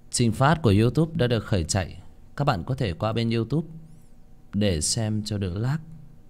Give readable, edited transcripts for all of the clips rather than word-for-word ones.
Trình phát của YouTube đã được khởi chạy. Các bạn có thể qua bên YouTube để xem cho đỡ lag.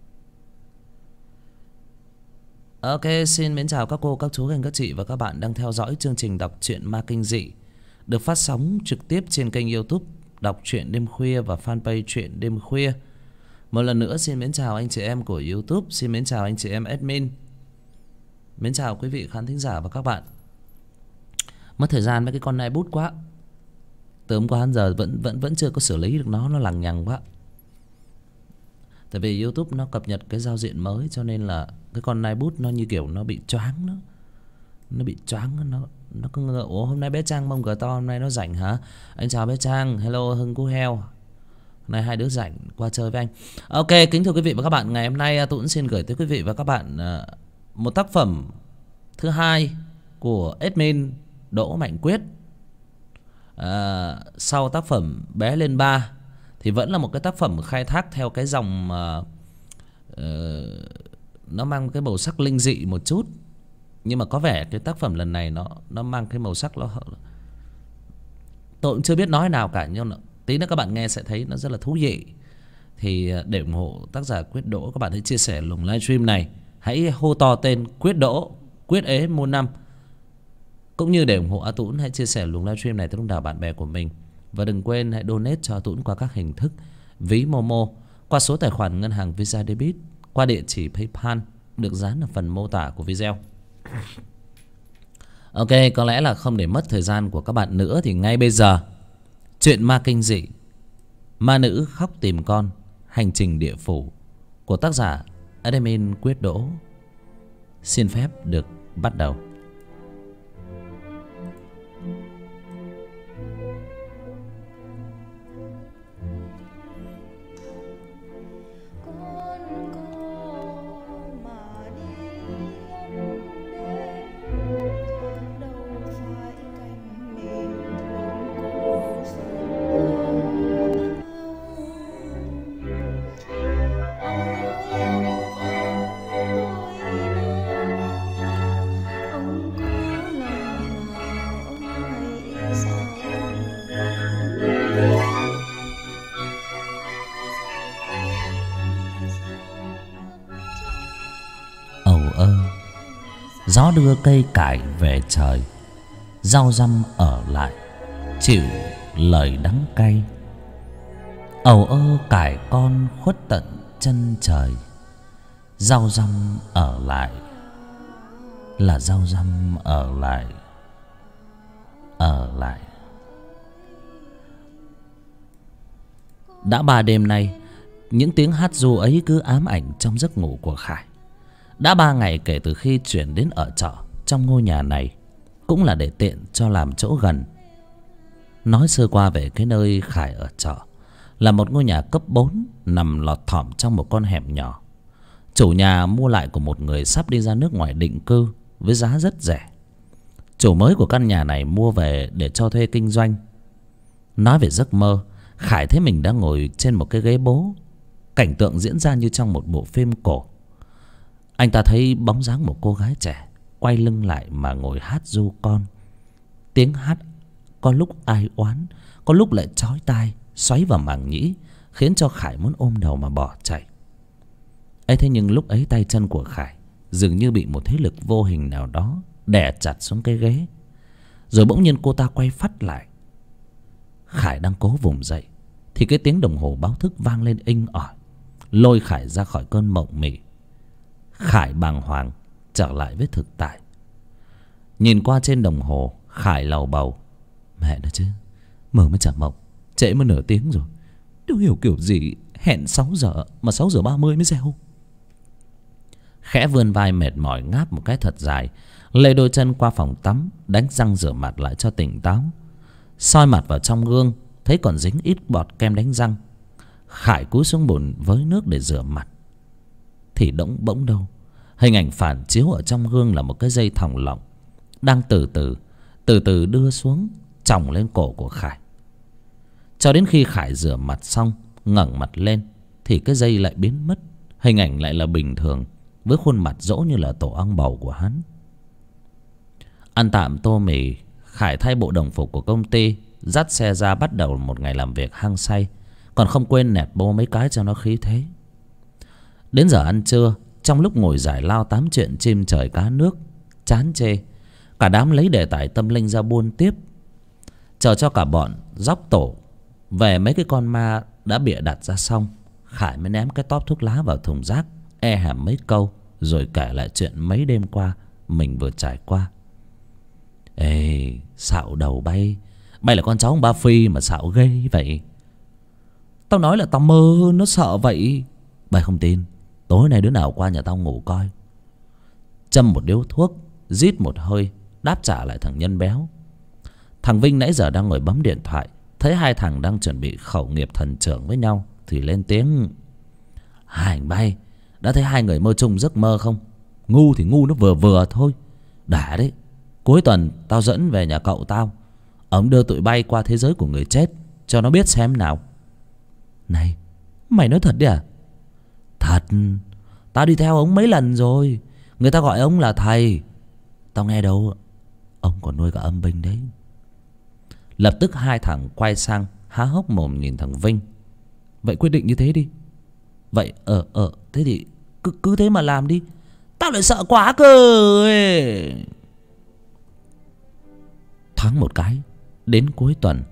Ok, xin mến chào các cô, các chú, các anh, các chị và các bạn đang theo dõi chương trình đọc truyện ma kinh dị được phát sóng trực tiếp trên kênh YouTube Đọc truyện đêm khuya và fanpage truyện đêm khuya. Một lần nữa xin mến chào anh chị em của YouTube, xin mến chào anh chị em admin. Mến chào quý vị khán thính giả và các bạn. Mất thời gian với cái con này bút quá. Từ hôm qua đến giờ vẫn chưa có xử lý được nó lằng nhằng quá. Tại vì YouTube nó cập nhật cái giao diện mới cho nên là cái con nai bút nó như kiểu nó bị choáng đó. Nó bị choáng, nó cứ ngỡ. Ủa hôm nay bé Trang mông cờ to, hôm nay nó rảnh hả? Anh chào bé Trang, hello Hưng Cú Heo. Hôm nay hai đứa rảnh qua chơi với anh. Ok, kính thưa quý vị và các bạn, ngày hôm nay tôi cũng xin gửi tới quý vị và các bạn một tác phẩm thứ hai của admin Đỗ Mạnh Quyết. Sau tác phẩm Bé Lên Ba thì vẫn là một cái tác phẩm khai thác theo cái dòng nó mang cái màu sắc linh dị một chút. Nhưng mà có vẻ cái tác phẩm lần này nó mang cái màu sắc tôi cũng chưa biết nói nào cả, nhưng mà tí nữa các bạn nghe sẽ thấy nó rất là thú vị. Thì để ủng hộ tác giả Quyết Đỗ, các bạn hãy chia sẻ luồng livestream này, hãy hô to tên Quyết Đỗ, Quyết ế môn năm. Cũng như để ủng hộ A Tũng, hãy chia sẻ luồng livestream này tới đông đảo bạn bè của mình. Và đừng quên hãy donate cho A Tũng qua các hình thức ví Momo, qua số tài khoản ngân hàng Visa Debit, qua địa chỉ PayPal được dán ở phần mô tả của video. Ok, có lẽ là không để mất thời gian của các bạn nữa thì ngay bây giờ, chuyện ma kinh dị Ma Nữ Khóc Tìm Con, Hành Trình Địa Phủ của tác giả admin Quyết Đỗ xin phép được bắt đầu. Gió đưa cây cải về trời, rau răm ở lại chịu lời đắng cay. Ầu ơ cải con khuất tận chân trời, rau răm ở lại là rau răm ở lại. Đã 3 đêm nay, những tiếng hát ru ấy cứ ám ảnh trong giấc ngủ của Khải. Đã 3 ngày kể từ khi chuyển đến ở trọ trong ngôi nhà này, cũng là để tiện cho làm chỗ gần. Nói sơ qua về cái nơi Khải ở trọ là một ngôi nhà cấp 4 nằm lọt thỏm trong một con hẻm nhỏ. Chủ nhà mua lại của một người sắp đi ra nước ngoài định cư với giá rất rẻ. Chủ mới của căn nhà này mua về để cho thuê kinh doanh. Nói về giấc mơ, Khải thấy mình đang ngồi trên một cái ghế bố. Cảnh tượng diễn ra như trong một bộ phim cổ. Anh ta thấy bóng dáng một cô gái trẻ quay lưng lại mà ngồi hát ru con. Tiếng hát có lúc ai oán, có lúc lại chói tai, xoáy vào màng nhĩ, khiến cho Khải muốn ôm đầu mà bỏ chạy. Ấy thế nhưng lúc ấy tay chân của Khải dường như bị một thế lực vô hình nào đó đè chặt xuống cái ghế. Rồi bỗng nhiên cô ta quay phắt lại. Khải đang cố vùng dậy thì cái tiếng đồng hồ báo thức vang lên inh ỏi, lôi Khải ra khỏi cơn mộng mị. Khải bàng hoàng trở lại với thực tại. Nhìn qua trên đồng hồ, Khải lầu bầu: mẹ nó chứ, mơ mới chả mộng, trễ mất nửa tiếng rồi. Đâu hiểu kiểu gì hẹn 6 giờ mà 6 giờ 30 mới reo. Khẽ vươn vai mệt mỏi ngáp một cái thật dài, lê đôi chân qua phòng tắm, đánh răng rửa mặt lại cho tỉnh táo. Soi mặt vào trong gương, thấy còn dính ít bọt kem đánh răng. Khải cúi xuống bồn với nước để rửa mặt. Thì bỗng đâu, hình ảnh phản chiếu ở trong gương là một cái dây thòng lọng đang từ từ đưa xuống, chồng lên cổ của Khải. Cho đến khi Khải rửa mặt xong, ngẩng mặt lên thì cái dây lại biến mất. Hình ảnh lại là bình thường, với khuôn mặt dỗ như là tổ ong bầu của hắn. Ăn tạm tô mì, Khải thay bộ đồng phục của công ty, dắt xe ra bắt đầu một ngày làm việc hăng say, còn không quên nẹt bô mấy cái cho nó khí thế. Đến giờ ăn trưa, trong lúc ngồi giải lao tám chuyện chim trời cá nước chán chê, cả đám lấy đề tài tâm linh ra buôn tiếp, chờ cho cả bọn dóc tổ về mấy cái con ma đã bịa đặt ra xong. Khải mới ném cái tóp thuốc lá vào thùng rác, e hèm mấy câu rồi kể lại chuyện mấy đêm qua mình vừa trải qua. Ê, xạo đầu bay, bay là con cháu ông Ba Phi mà xạo ghê vậy. Tao nói là tao mơ, nó sợ vậy. Bay không tin, tối nay đứa nào qua nhà tao ngủ coi. Châm một điếu thuốc, rít một hơi, đáp trả lại thằng Nhân béo. Thằng Vinh nãy giờ đang ngồi bấm điện thoại, thấy hai thằng đang chuẩn bị khẩu nghiệp thần trưởng với nhau thì lên tiếng. Hai anh Bay, đã thấy hai người mơ chung giấc mơ không? Ngu thì ngu nó vừa vừa thôi. Đã đấy, cuối tuần tao dẫn về nhà cậu tao, ông đưa tụi bay qua thế giới của người chết cho nó biết xem nào. Này, mày nói thật đi à? Thật, tao đi theo ông mấy lần rồi. Người ta gọi ông là thầy. Tao nghe đâu, ông còn nuôi cả âm binh đấy. Lập tức hai thằng quay sang há hốc mồm nhìn thằng Vinh. Vậy quyết định như thế đi. Vậy thế thì cứ thế mà làm đi. Tao lại sợ quá cơ ấy. Thoáng một cái, đến cuối tuần,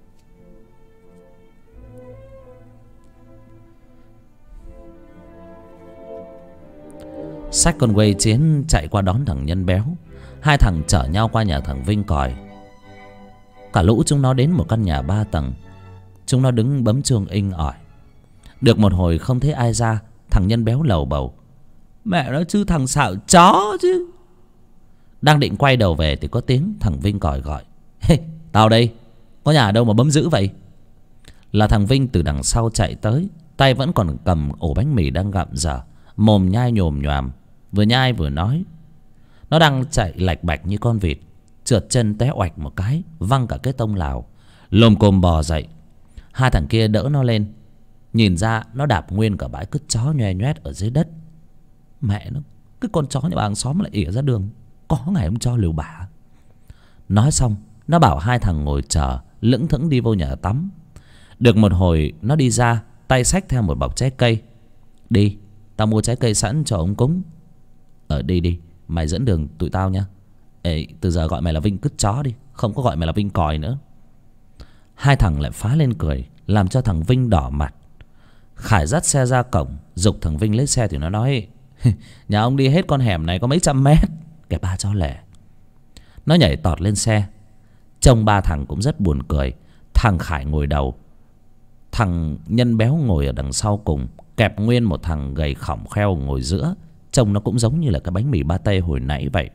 xách con quay chiến chạy qua đón thằng Nhân béo. Hai thằng chở nhau qua nhà thằng Vinh còi. Cả lũ chúng nó đến một căn nhà 3 tầng. Chúng nó đứng bấm chuông inh ỏi. Được một hồi không thấy ai ra, thằng Nhân béo lầu bầu. Mẹ nó chứ, thằng xạo chó chứ. Đang định quay đầu về thì có tiếng thằng Vinh còi gọi. Hey, tao đây, có nhà đâu mà bấm dữ vậy? Là thằng Vinh từ đằng sau chạy tới, tay vẫn còn cầm ổ bánh mì đang gặm dở, mồm nhai nhồm nhoàm, vừa nhai vừa nói. Nó đang chạy lạch bạch như con vịt, trượt chân té oạch một cái, văng cả cái tông lào, lồm cồm bò dậy. Hai thằng kia đỡ nó lên, nhìn ra nó đạp nguyên cả bãi cứt chó nhoe nhoét ở dưới đất. Mẹ nó, cái con chó nhà bà hàng xóm lại ỉa ra đường, có ngày ông cho liều bả. Nói xong, nó bảo hai thằng ngồi chờ, lững thững đi vô nhà tắm. Được một hồi nó đi ra, tay xách theo một bọc trái cây. Đi, tao mua trái cây sẵn cho ông cúng. Đi đi, mày dẫn đường tụi tao nhá. Ê, từ giờ gọi mày là Vinh cứt chó đi, không có gọi mày là Vinh còi nữa. Hai thằng lại phá lên cười, làm cho thằng Vinh đỏ mặt. Khải dắt xe ra cổng, giục thằng Vinh lấy xe thì nó nói. Nhà ông đi hết con hẻm này có mấy trăm mét, cái ba cho lẻ. Nó nhảy tọt lên xe. Trông ba thằng cũng rất buồn cười. Thằng Khải ngồi đầu, thằng Nhân béo ngồi ở đằng sau cùng, kẹp nguyên một thằng gầy khỏng kheo ngồi giữa. Trông nó cũng giống như là cái bánh mì ba tê hồi nãy vậy.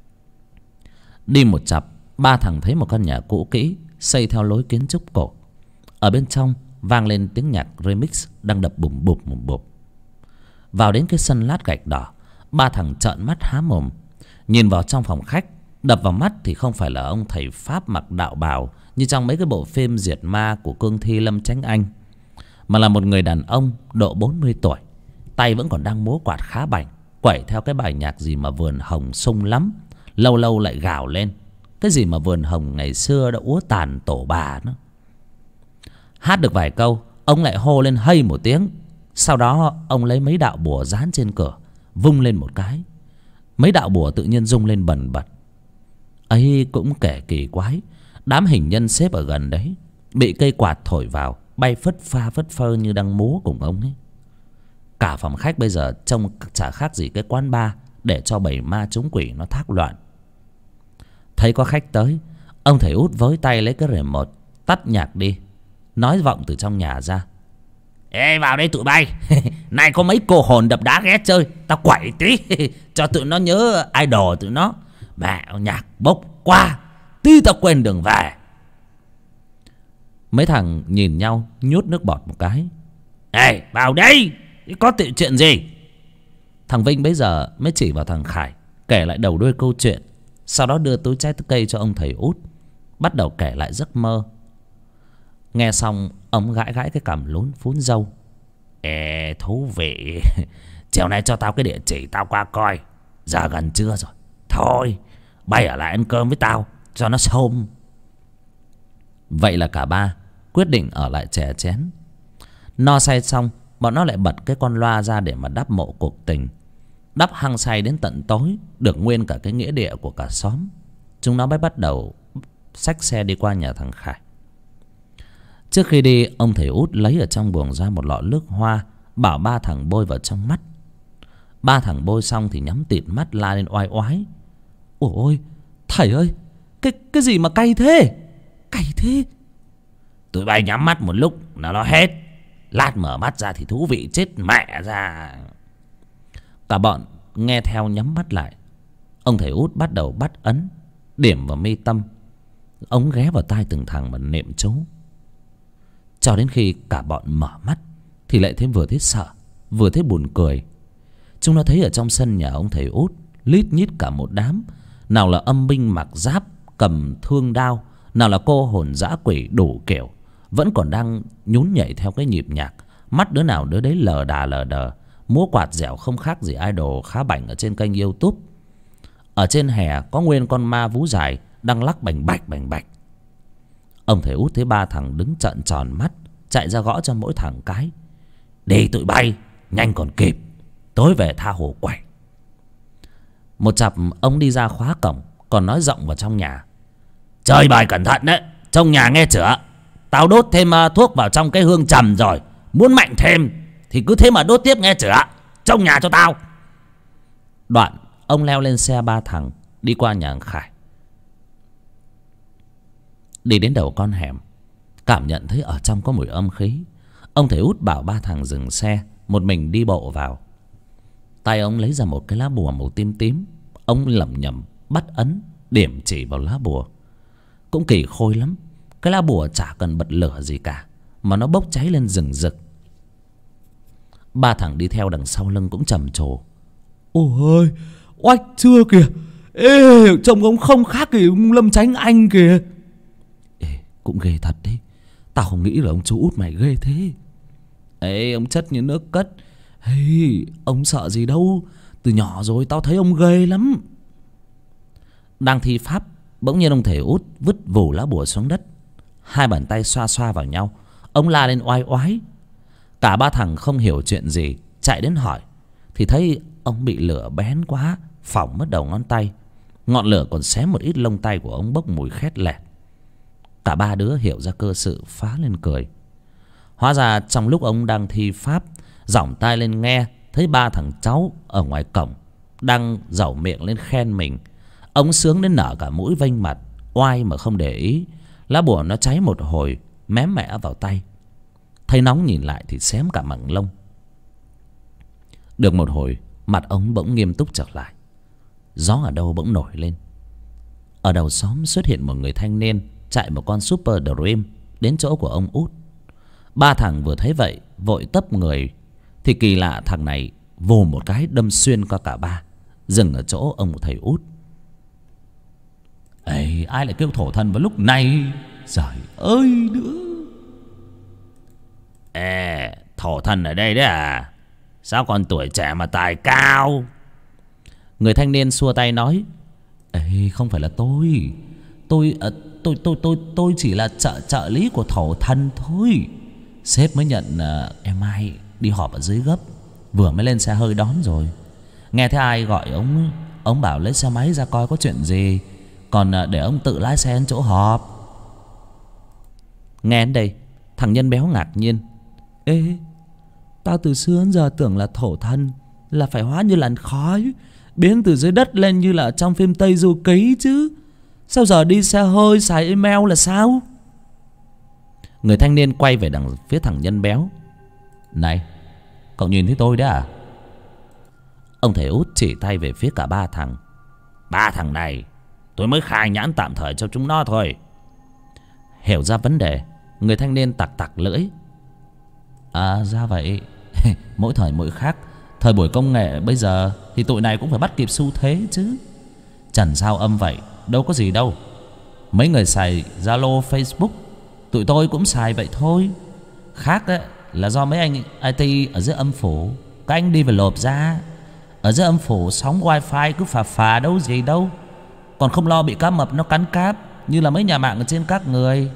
Đi một chặp, ba thằng thấy một căn nhà cũ kỹ, xây theo lối kiến trúc cổ. Ở bên trong vang lên tiếng nhạc remix đang đập bùm bụp bùm bụp. Vào đến cái sân lát gạch đỏ, ba thằng trợn mắt há mồm. Nhìn vào trong phòng khách, đập vào mắt thì không phải là ông thầy Pháp mặc đạo bào như trong mấy cái bộ phim diệt ma của Cương Thi Lâm Chánh Anh, mà là một người đàn ông độ 40 tuổi. Tay vẫn còn đang múa quạt khá bảnh, quẩy theo cái bài nhạc gì mà vườn hồng sung lắm. Lâu lâu lại gào lên cái gì mà vườn hồng ngày xưa đã úa tàn tổ bà nó. Hát được vài câu, ông lại hô lên hây một tiếng. Sau đó ông lấy mấy đạo bùa dán trên cửa, vung lên một cái. Mấy đạo bùa tự nhiên rung lên bần bật. Ấy cũng kể kỳ quái, đám hình nhân xếp ở gần đấy bị cây quạt thổi vào, bay phất pha phất phơ như đang múa cùng ông ấy. Cả phòng khách bây giờ trông chả khác gì cái quán bar để cho bầy ma trúng quỷ nó thác loạn. Thấy có khách tới, ông thầy út với tay lấy cái remote tắt nhạc đi, nói vọng từ trong nhà ra. Ê, vào đây tụi bay. Này có mấy cô hồn đập đá ghé chơi, tao quẩy tí cho tụi nó nhớ idol tụi nó. Mẹ, nhạc bốc qua, tí tao quên đường về. Mấy thằng nhìn nhau nhút nước bọt một cái. Ê, vào đây, có chuyện gì? Thằng Vinh bấy giờ mới chỉ vào thằng Khải, kể lại đầu đuôi câu chuyện. Sau đó đưa túi trái cây cho ông thầy út, bắt đầu kể lại giấc mơ. Nghe xong ông gãi gãi cái cằm lún phún râu. Ê, thú vị. Chiều nay cho tao cái địa chỉ tao qua coi. Giờ gần trưa rồi, thôi bay ở lại ăn cơm với tao cho nó xôm. Vậy là cả ba quyết định ở lại chè chén. No say xong, bọn nó lại bật cái con loa ra để mà đắp mộ cuộc tình. Đắp hăng say đến tận tối, được nguyên cả cái nghĩa địa của cả xóm. Chúng nó mới bắt đầu xách xe đi qua nhà thằng Khải. Trước khi đi, ông thầy út lấy ở trong buồng ra một lọ nước hoa, bảo ba thằng bôi vào trong mắt. Ba thằng bôi xong thì nhắm tịt mắt la lên oai oái: ôi thầy ơi, cái gì mà cay thế, cay thế. Tụi bay nhắm mắt một lúc là nó hết, lát mở mắt ra thì thú vị chết mẹ ra. Cả bọn nghe theo nhắm mắt lại. Ông thầy út bắt đầu bắt ấn, điểm vào mi tâm. Ông ghé vào tai từng thằng mà niệm chú. Cho đến khi cả bọn mở mắt thì lại vừa thấy sợ vừa thấy buồn cười. Chúng nó thấy ở trong sân nhà ông thầy út lít nhít cả một đám. Nào là âm binh mặc giáp cầm thương đao, nào là cô hồn dã quỷ đủ kiểu, vẫn còn đang nhún nhảy theo cái nhịp nhạc. Mắt đứa nào đứa đấy lờ đờ, múa quạt dẻo không khác gì idol khá bảnh ở trên kênh YouTube. Ở trên hè có nguyên con ma vú dài đang lắc bành bạch. Ông thầy út thấy ba thằng đứng trợn tròn mắt, chạy ra gõ cho mỗi thằng cái: đi tụi bay, nhanh còn kịp, tối về tha hồ quẩy. Một chặp ông đi ra khóa cổng, còn nói rộng vào trong nhà: chơi bài cẩn thận đấy, trong nhà nghe chửa. Tao đốt thêm thuốc vào trong cái hương trầm rồi, muốn mạnh thêm thì cứ thế mà đốt tiếp nghe chửa, trong nhà cho tao. Đoạn ông leo lên xe ba thằng đi qua nhà Khải. Đi đến đầu con hẻm, cảm nhận thấy ở trong có mùi âm khí. Ông thầy út bảo ba thằng dừng xe, một mình đi bộ vào. Tay ông lấy ra một cái lá bùa màu tím tím. Ông lẩm nhẩm bắt ấn, điểm chỉ vào lá bùa. Cũng kỳ khôi lắm, cái lá bùa chả cần bật lửa gì cả mà nó bốc cháy lên rừng rực. Ba thằng đi theo đằng sau lưng cũng trầm trồ: ôi oách chưa kìa, ê trông ông không khác gì ông Lâm Chánh Anh kìa. Ê, cũng ghê thật đấy, tao không nghĩ là ông chú út mày ghê thế. Ê, ông chất như nước cất. Hey, ông sợ gì đâu, từ nhỏ rồi tao thấy ông ghê lắm. Đang thi pháp, bỗng nhiên ông thầy út vứt vù lá bùa xuống đất. Hai bàn tay xoa xoa vào nhau, ông la lên oai oái. Cả ba thằng không hiểu chuyện gì, chạy đến hỏi thì thấy ông bị lửa bén quá, phỏng mất đầu ngón tay. Ngọn lửa còn xé một ít lông tay của ông bốc mùi khét lẹt. Cả ba đứa hiểu ra cơ sự, phá lên cười. Hóa ra trong lúc ông đang thi pháp, giỏng tai lên nghe thấy ba thằng cháu ở ngoài cổng đang dẩu miệng lên khen mình. Ông sướng đến nở cả mũi vênh mặt, oai mà không để ý. Lá bùa nó cháy một hồi, mém mẽ vào tay. Thấy nóng nhìn lại thì xém cả mảng lông. Được một hồi, mặt ông bỗng nghiêm túc trở lại. Gió ở đâu bỗng nổi lên. Ở đầu xóm xuất hiện một người thanh niên chạy một con Super Dream đến chỗ của ông út. Ba thằng vừa thấy vậy vội tấp người, thì kỳ lạ thằng này vù một cái đâm xuyên qua cả ba, dừng ở chỗ ông thầy út. Ê, ai lại kêu thổ thần vào lúc này? Trời ơi nữa. Ê, thổ thần ở đây đấy à? Sao còn tuổi trẻ mà tài cao? Người thanh niên xua tay nói: Ê, không phải là tôi. Tôi chỉ là trợ lý của thổ thần thôi. Sếp mới nhận em ai đi họp ở dưới gấp, vừa mới lên xe hơi đón rồi. Nghe thấy ai gọi ông bảo lấy xe máy ra coi có chuyện gì, còn để ông tự lái xe đến chỗ họp. Nghe đến đây, thằng Nhân Béo ngạc nhiên: Ê, tao từ xưa đến giờ tưởng là thổ thần là phải hóa như làn khói, biến từ dưới đất lên như là trong phim Tây Du Ký chứ. Sao giờ đi xe hơi xài email là sao? Người thanh niên quay về đằng phía thằng Nhân Béo: Này, cậu nhìn thấy tôi đấy à? Ông thầy út chỉ tay về phía cả ba thằng: Ba thằng này tôi mới khai nhãn tạm thời cho chúng nó thôi. Hiểu ra vấn đề, người thanh niên tặc tặc lưỡi: À ra vậy. Mỗi thời mỗi khác, thời buổi công nghệ bây giờ thì tụi này cũng phải bắt kịp xu thế chứ. Chẳng sao âm vậy, đâu có gì đâu. Mấy người xài Zalo, Facebook, tụi tôi cũng xài vậy thôi. Khác ấy, là do mấy anh IT ở dưới âm phủ, các anh đi về lộp ra. Ở dưới âm phủ sóng wifi cứ phà đâu gì đâu, còn không lo bị cá mập nó cắn cáp như là mấy nhà mạng ở trên các người.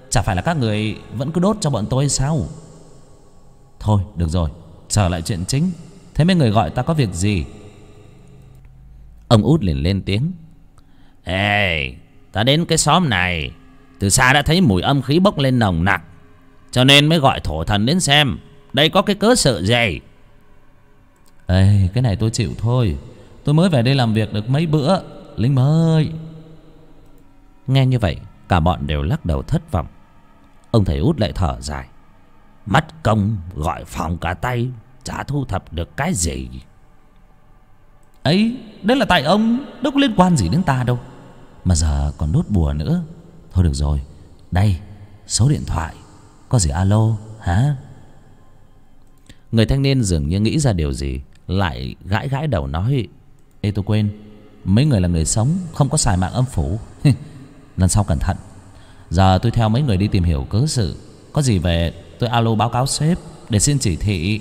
Chả phải là các người vẫn cứ đốt cho bọn tôi sao? Thôi được rồi, trở lại chuyện chính. Thế mấy người gọi ta có việc gì? Ông út liền lên tiếng. Ê, ta đến cái xóm này từ xa đã thấy mùi âm khí bốc lên nồng nặc, cho nên mới gọi thổ thần đến xem đây có cái cớ sự gì. Ê, cái này tôi chịu thôi. Tôi mới về đây làm việc được mấy bữa. Linh ơi. Nghe như vậy cả bọn đều lắc đầu thất vọng. Ông thầy út lại thở dài. Mất công gọi phòng cả tay, chả thu thập được cái gì. Ấy, đấy là tại ông, đâu có liên quan gì đến ta đâu. Mà giờ còn đốt bùa nữa. Thôi được rồi, đây, số điện thoại. Có gì alo, hả? Người thanh niên dường như nghĩ ra điều gì, lại gãi gãi đầu nói. Ê, tôi quên, mấy người là người sống, không có xài mạng âm phủ. Lần sau cẩn thận. Giờ tôi theo mấy người đi tìm hiểu cớ sự. Có gì về tôi alo báo cáo sếp để xin chỉ thị.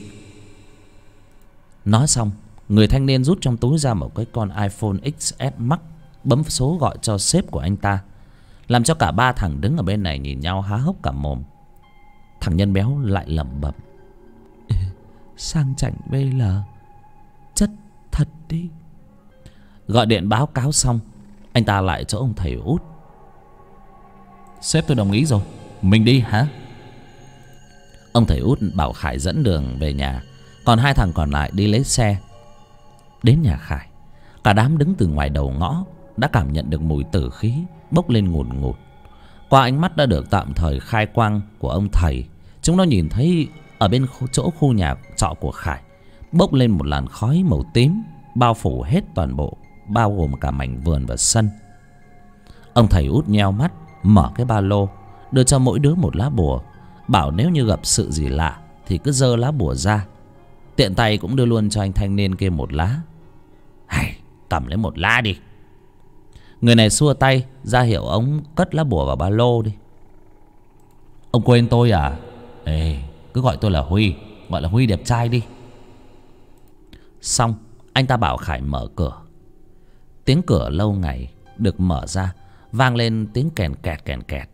Nói xong, người thanh niên rút trong túi ra một cái con iPhone XS Max, bấm số gọi cho sếp của anh ta, làm cho cả ba thằng đứng ở bên này nhìn nhau há hốc cả mồm. Thằng Nhân Béo lại lẩm bẩm. Sang chảnh BL, chất thật đi. Gọi điện báo cáo xong, anh ta lại chỗ ông thầy út. Sếp tôi đồng ý rồi, mình đi hả? Ông thầy út bảo Khải dẫn đường về nhà, còn hai thằng còn lại đi lấy xe. Đến nhà Khải, cả đám đứng từ ngoài đầu ngõ đã cảm nhận được mùi tử khí bốc lên ngùn ngụt. Qua ánh mắt đã được tạm thời khai quang của ông thầy, chúng nó nhìn thấy ở bên chỗ khu nhà trọ của Khải bốc lên một làn khói màu tím, bao phủ hết toàn bộ, bao gồm cả mảnh vườn và sân. Ông thầy út nheo mắt, mở cái ba lô, đưa cho mỗi đứa một lá bùa, bảo nếu như gặp sự gì lạ thì cứ giơ lá bùa ra. Tiện tay cũng đưa luôn cho anh thanh niên kia một lá. Hay, cầm lấy một lá đi. Người này xua tay ra hiệu ông cất lá bùa vào ba lô đi. Ông quên tôi à? Ê, cứ gọi tôi là Huy, gọi là Huy đẹp trai đi. Xong, anh ta bảo Khải mở cửa. Tiếng cửa lâu ngày được mở ra, vang lên tiếng kèn kẹt kèn kẹt.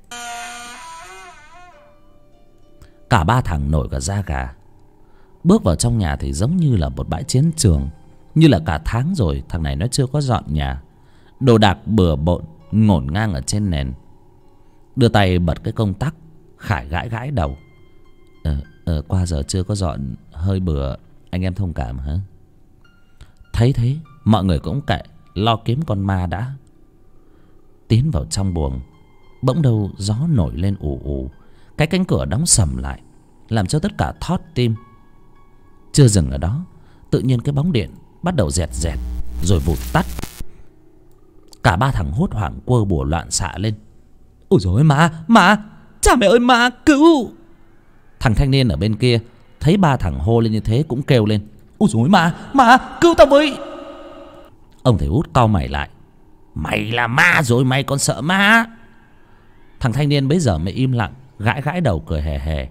Cả ba thằng nổi cả da gà. Bước vào trong nhà thì giống như là một bãi chiến trường. Như là cả tháng rồi thằng này nó chưa có dọn nhà. Đồ đạc bừa bộn ngổn ngang ở trên nền. Đưa tay bật cái công tắc, Khải gãi gãi đầu. Qua giờ chưa có dọn hơi bừa, anh em thông cảm hả? Thấy thế mọi người cũng kệ, lo kiếm con ma đã. Tiến vào trong buồng, bỗng đâu gió nổi lên ù ù. Cái cánh cửa đóng sầm lại, làm cho tất cả thót tim. Chưa dừng ở đó, tự nhiên cái bóng điện bắt đầu rẹt rẹt rồi vụt tắt. Cả ba thằng hốt hoảng quơ bùa loạn xạ lên. Ôi dồi ôi, ma, cha mẹ ơi, ma, cứu! Thằng thanh niên ở bên kia thấy ba thằng hô lên như thế cũng kêu lên. Ôi dồi ôi, ma, cứu tao với! Ông thầy út cau mày lại. Mày là ma rồi, mày còn sợ ma? Thằng thanh niên bấy giờ mới im lặng, gãi gãi đầu cười hề hề.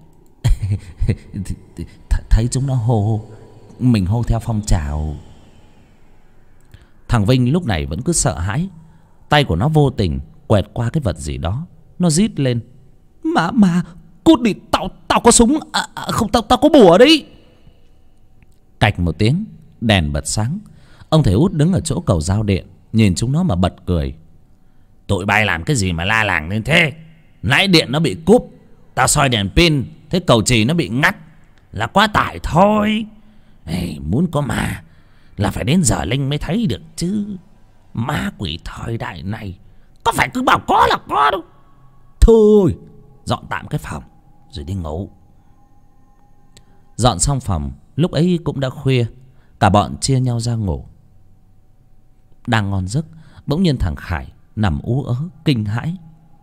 Thấy chúng nó hô, mình hô theo phong trào. Thằng Vinh lúc này vẫn cứ sợ hãi. Tay của nó vô tình quẹt qua cái vật gì đó. Nó rít lên. Ma, cút đi, tao có súng. Không, tao có bùa đấy. Cạch một tiếng, đèn bật sáng. Ông thầy út đứng ở chỗ cầu giao điện, nhìn chúng nó mà bật cười. Tụi bay làm cái gì mà la làng lên thế? Nãy điện nó bị cúp, tao soi đèn pin thế cầu chì nó bị ngắt là quá tải thôi. Ê, muốn có ma là phải đến giờ linh mới thấy được chứ. Ma quỷ thời đại này có phải cứ bảo có là có đâu. Thôi, dọn tạm cái phòng rồi đi ngủ. Dọn xong phòng, lúc ấy cũng đã khuya. Cả bọn chia nhau ra ngủ. Đang ngon giấc, bỗng nhiên thằng Khải nằm ú ớ kinh hãi.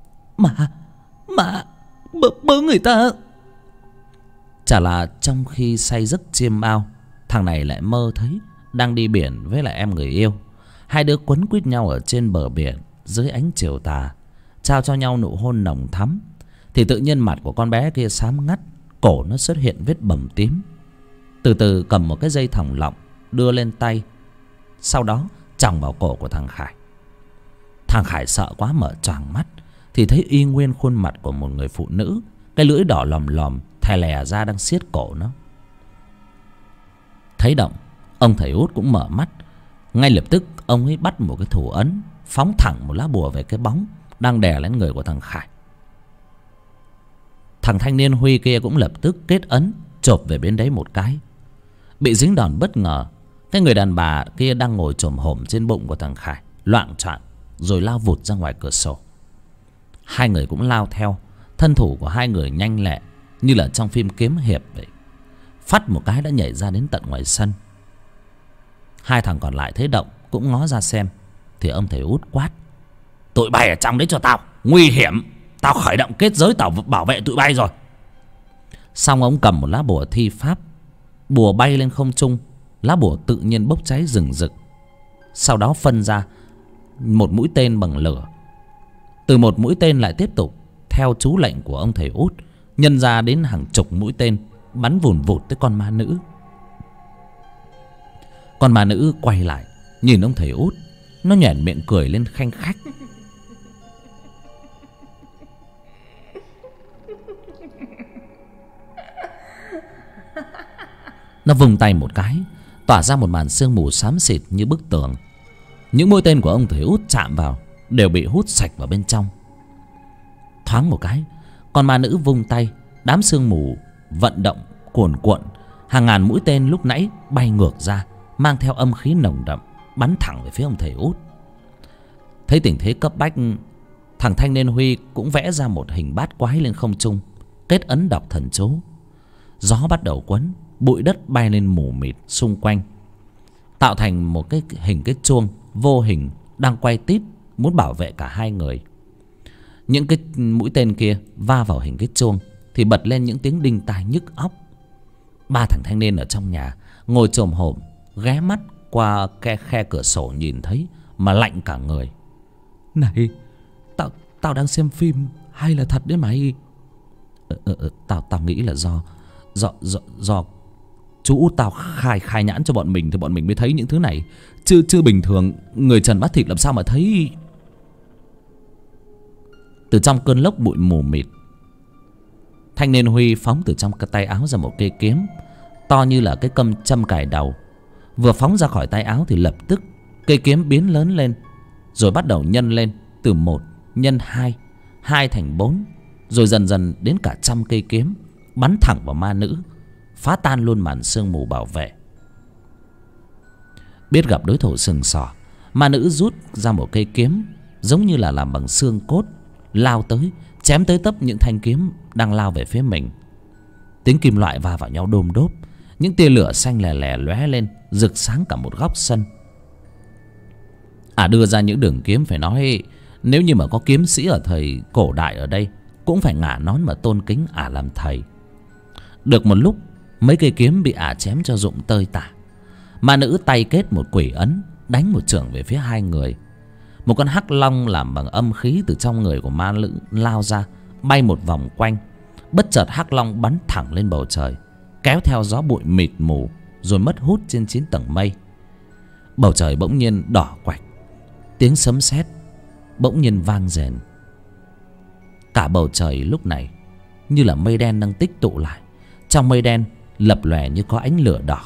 Ma, bớ người ta. Chả là trong khi say giấc chiêm bao, thằng này lại mơ thấy đang đi biển với lại em người yêu. Hai đứa quấn quýt nhau ở trên bờ biển dưới ánh chiều tà, trao cho nhau nụ hôn nồng thắm. Thì tự nhiên mặt của con bé kia xám ngắt, cổ nó xuất hiện vết bầm tím. Từ từ cầm một cái dây thòng lọng đưa lên tay, sau đó chòng vào cổ của thằng Khải. Thằng Khải sợ quá mở choàng mắt, thì thì thấy y nguyên khuôn mặt của một người phụ nữ, cái lưỡi đỏ lòm lòm thè lè ra đang siết cổ nó. Thấy động, ông thầy út cũng mở mắt. Ngay lập tức ông ấy bắt một cái thủ ấn, phóng thẳng một lá bùa về cái bóng đang đè lên người của thằng Khải. Thằng thanh niên Huy kia cũng lập tức kết ấn, chộp về bên đấy một cái. Bị dính đòn bất ngờ, cái người đàn bà kia đang ngồi chồm hổm trên bụng của thằng Khải loạng choạng rồi lao vụt ra ngoài cửa sổ. Hai người cũng lao theo. Thân thủ của hai người nhanh lẹ như là trong phim kiếm hiệp vậy. Phắt một cái đã nhảy ra đến tận ngoài sân. Hai thằng còn lại thấy động cũng ngó ra xem, thì ông thầy út quát: tụi bay ở trong đấy cho tao, nguy hiểm. Tao khởi động kết giới tao bảo vệ tụi bay rồi. Xong ông cầm một lá bùa thi pháp. Bùa bay lên không trung, lá bùa tự nhiên bốc cháy rừng rực. Sau đó phân ra một mũi tên bằng lửa. Từ một mũi tên lại tiếp tục theo chú lệnh của ông thầy út nhân ra đến hàng chục mũi tên, bắn vùn vụt tới con ma nữ. Con ma nữ quay lại nhìn ông thầy út, nó nhoẻn miệng cười lên khanh khách. Nó vung tay một cái, tỏa ra một màn sương mù xám xịt như bức tường. Những mũi tên của ông thầy út chạm vào đều bị hút sạch vào bên trong. Thoáng một cái, con ma nữ vung tay, đám sương mù vận động cuồn cuộn. Hàng ngàn mũi tên lúc nãy bay ngược ra, mang theo âm khí nồng đậm, bắn thẳng về phía ông thầy út. Thấy tình thế cấp bách, thằng thanh niên Huy cũng vẽ ra một hình bát quái lên không trung, kết ấn đọc thần chú. Gió bắt đầu quấn, bụi đất bay lên mù mịt xung quanh, tạo thành một cái hình cái chuông vô hình đang quay tít, muốn bảo vệ cả hai người. Những cái mũi tên kia va vào hình cái chuông thì bật lên những tiếng đinh tai nhức óc. Ba thằng thanh niên ở trong nhà ngồi chồm hổm, ghé mắt qua khe cửa sổ nhìn thấy mà lạnh cả người. Này, tao đang xem phim hay là thật đấy mày? Tao nghĩ là do chú út tao khai nhãn cho bọn mình thì bọn mình mới thấy những thứ này, chứ bình thường người trần bắt thịt làm sao mà thấy. Từ trong cơn lốc bụi mù mịt, thanh niên Huy phóng từ trong cái tay áo ra một cây kiếm to như là cái câm châm cài đầu. Vừa phóng ra khỏi tay áo thì lập tức cây kiếm biến lớn lên, rồi bắt đầu nhân lên từ 1 nhân 2, 2 thành 4, rồi dần dần đến cả 100 cây kiếm bắn thẳng vào ma nữ, phá tan luôn màn sương mù bảo vệ. Biết gặp đối thủ sừng sỏ, ma nữ rút ra một cây kiếm giống như là làm bằng xương cốt, lao tới chém tới tấp những thanh kiếm đang lao về phía mình. Tiếng kim loại va vào nhau đôm đốp, những tia lửa xanh lè lè lóe lên, rực sáng cả một góc sân. Đưa ra những đường kiếm phải nói nếu như mà có kiếm sĩ ở thời cổ đại ở đây cũng phải ngả nón mà tôn kính làm thầy. Được một lúc, mấy cây kiếm bị chém cho rụng tơi tả. Ma nữ tay kết một quỷ ấn, đánh một chưởng về phía hai người. Một con hắc long làm bằng âm khí từ trong người của ma nữ lao ra, bay một vòng quanh. Bất chợt hắc long bắn thẳng lên bầu trời, kéo theo gió bụi mịt mù, rồi mất hút trên 9 tầng mây. Bầu trời bỗng nhiên đỏ quạch, tiếng sấm sét bỗng nhiên vang rền. Cả bầu trời lúc này như là mây đen đang tích tụ lại. Trong mây đen lập lòe như có ánh lửa đỏ.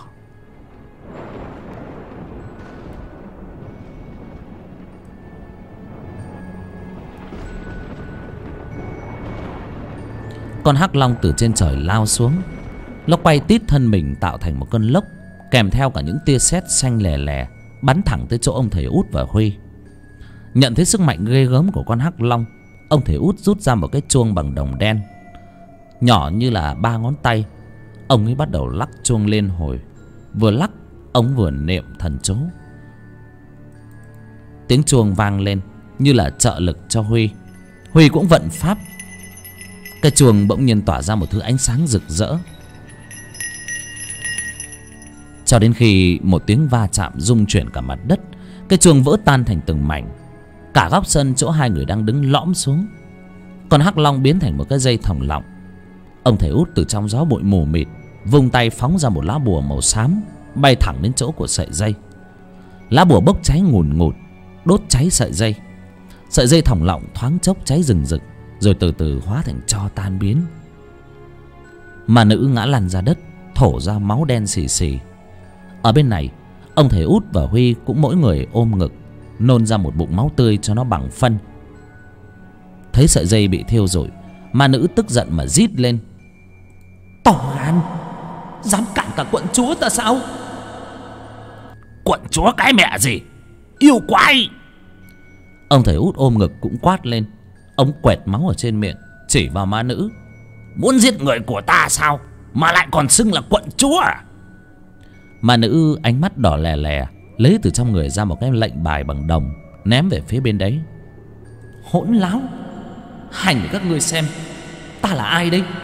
Con hắc long từ trên trời lao xuống, nó quay tít thân mình tạo thành một cơn lốc, kèm theo cả những tia sét xanh lè lè bắn thẳng tới chỗ ông thầy út và Huy. Nhận thấy sức mạnh ghê gớm của con hắc long, ông thầy út rút ra một cái chuông bằng đồng đen nhỏ như là 3 ngón tay. Ông ấy bắt đầu lắc chuông lên hồi. Vừa lắc, ông vừa niệm thần chú. Tiếng chuông vang lên như là trợ lực cho Huy. Huy cũng vận pháp. Cái chuông bỗng nhiên tỏa ra một thứ ánh sáng rực rỡ, cho đến khi một tiếng va chạm rung chuyển cả mặt đất. Cái chuông vỡ tan thành từng mảnh. Cả góc sân chỗ hai người đang đứng lõm xuống. Con hắc long biến thành một cái dây thòng lọng. Ông thầy út từ trong gió bụi mù mịt vung tay phóng ra một lá bùa màu xám, bay thẳng đến chỗ của sợi dây. Lá bùa bốc cháy ngùn ngụt, đốt cháy sợi dây. Sợi dây thòng lọng thoáng chốc cháy rừng rực, rồi từ từ hóa thành tro tan biến. Ma nữ ngã lăn ra đất, thổ ra máu đen xì xì. Ở bên này, ông thầy Út và Huy cũng mỗi người ôm ngực, nôn ra một bụng máu tươi cho nó bằng phân. Thấy sợi dây bị thiêu rụi, ma nữ tức giận mà rít lên: "To gan, dám cản cả quận chúa ta sao?" "Quận chúa cái mẹ gì, yêu quái!" Ông thầy Út ôm ngực cũng quát lên. Ông quẹt máu ở trên miệng, chỉ vào ma nữ: "Muốn giết người của ta sao, mà lại còn xưng là quận chúa à?" Ma nữ ánh mắt đỏ lè lè, lấy từ trong người ra một cái lệnh bài bằng đồng, ném về phía bên đấy. "Hỗn láo, hành để các ngươi xem ta là ai đây."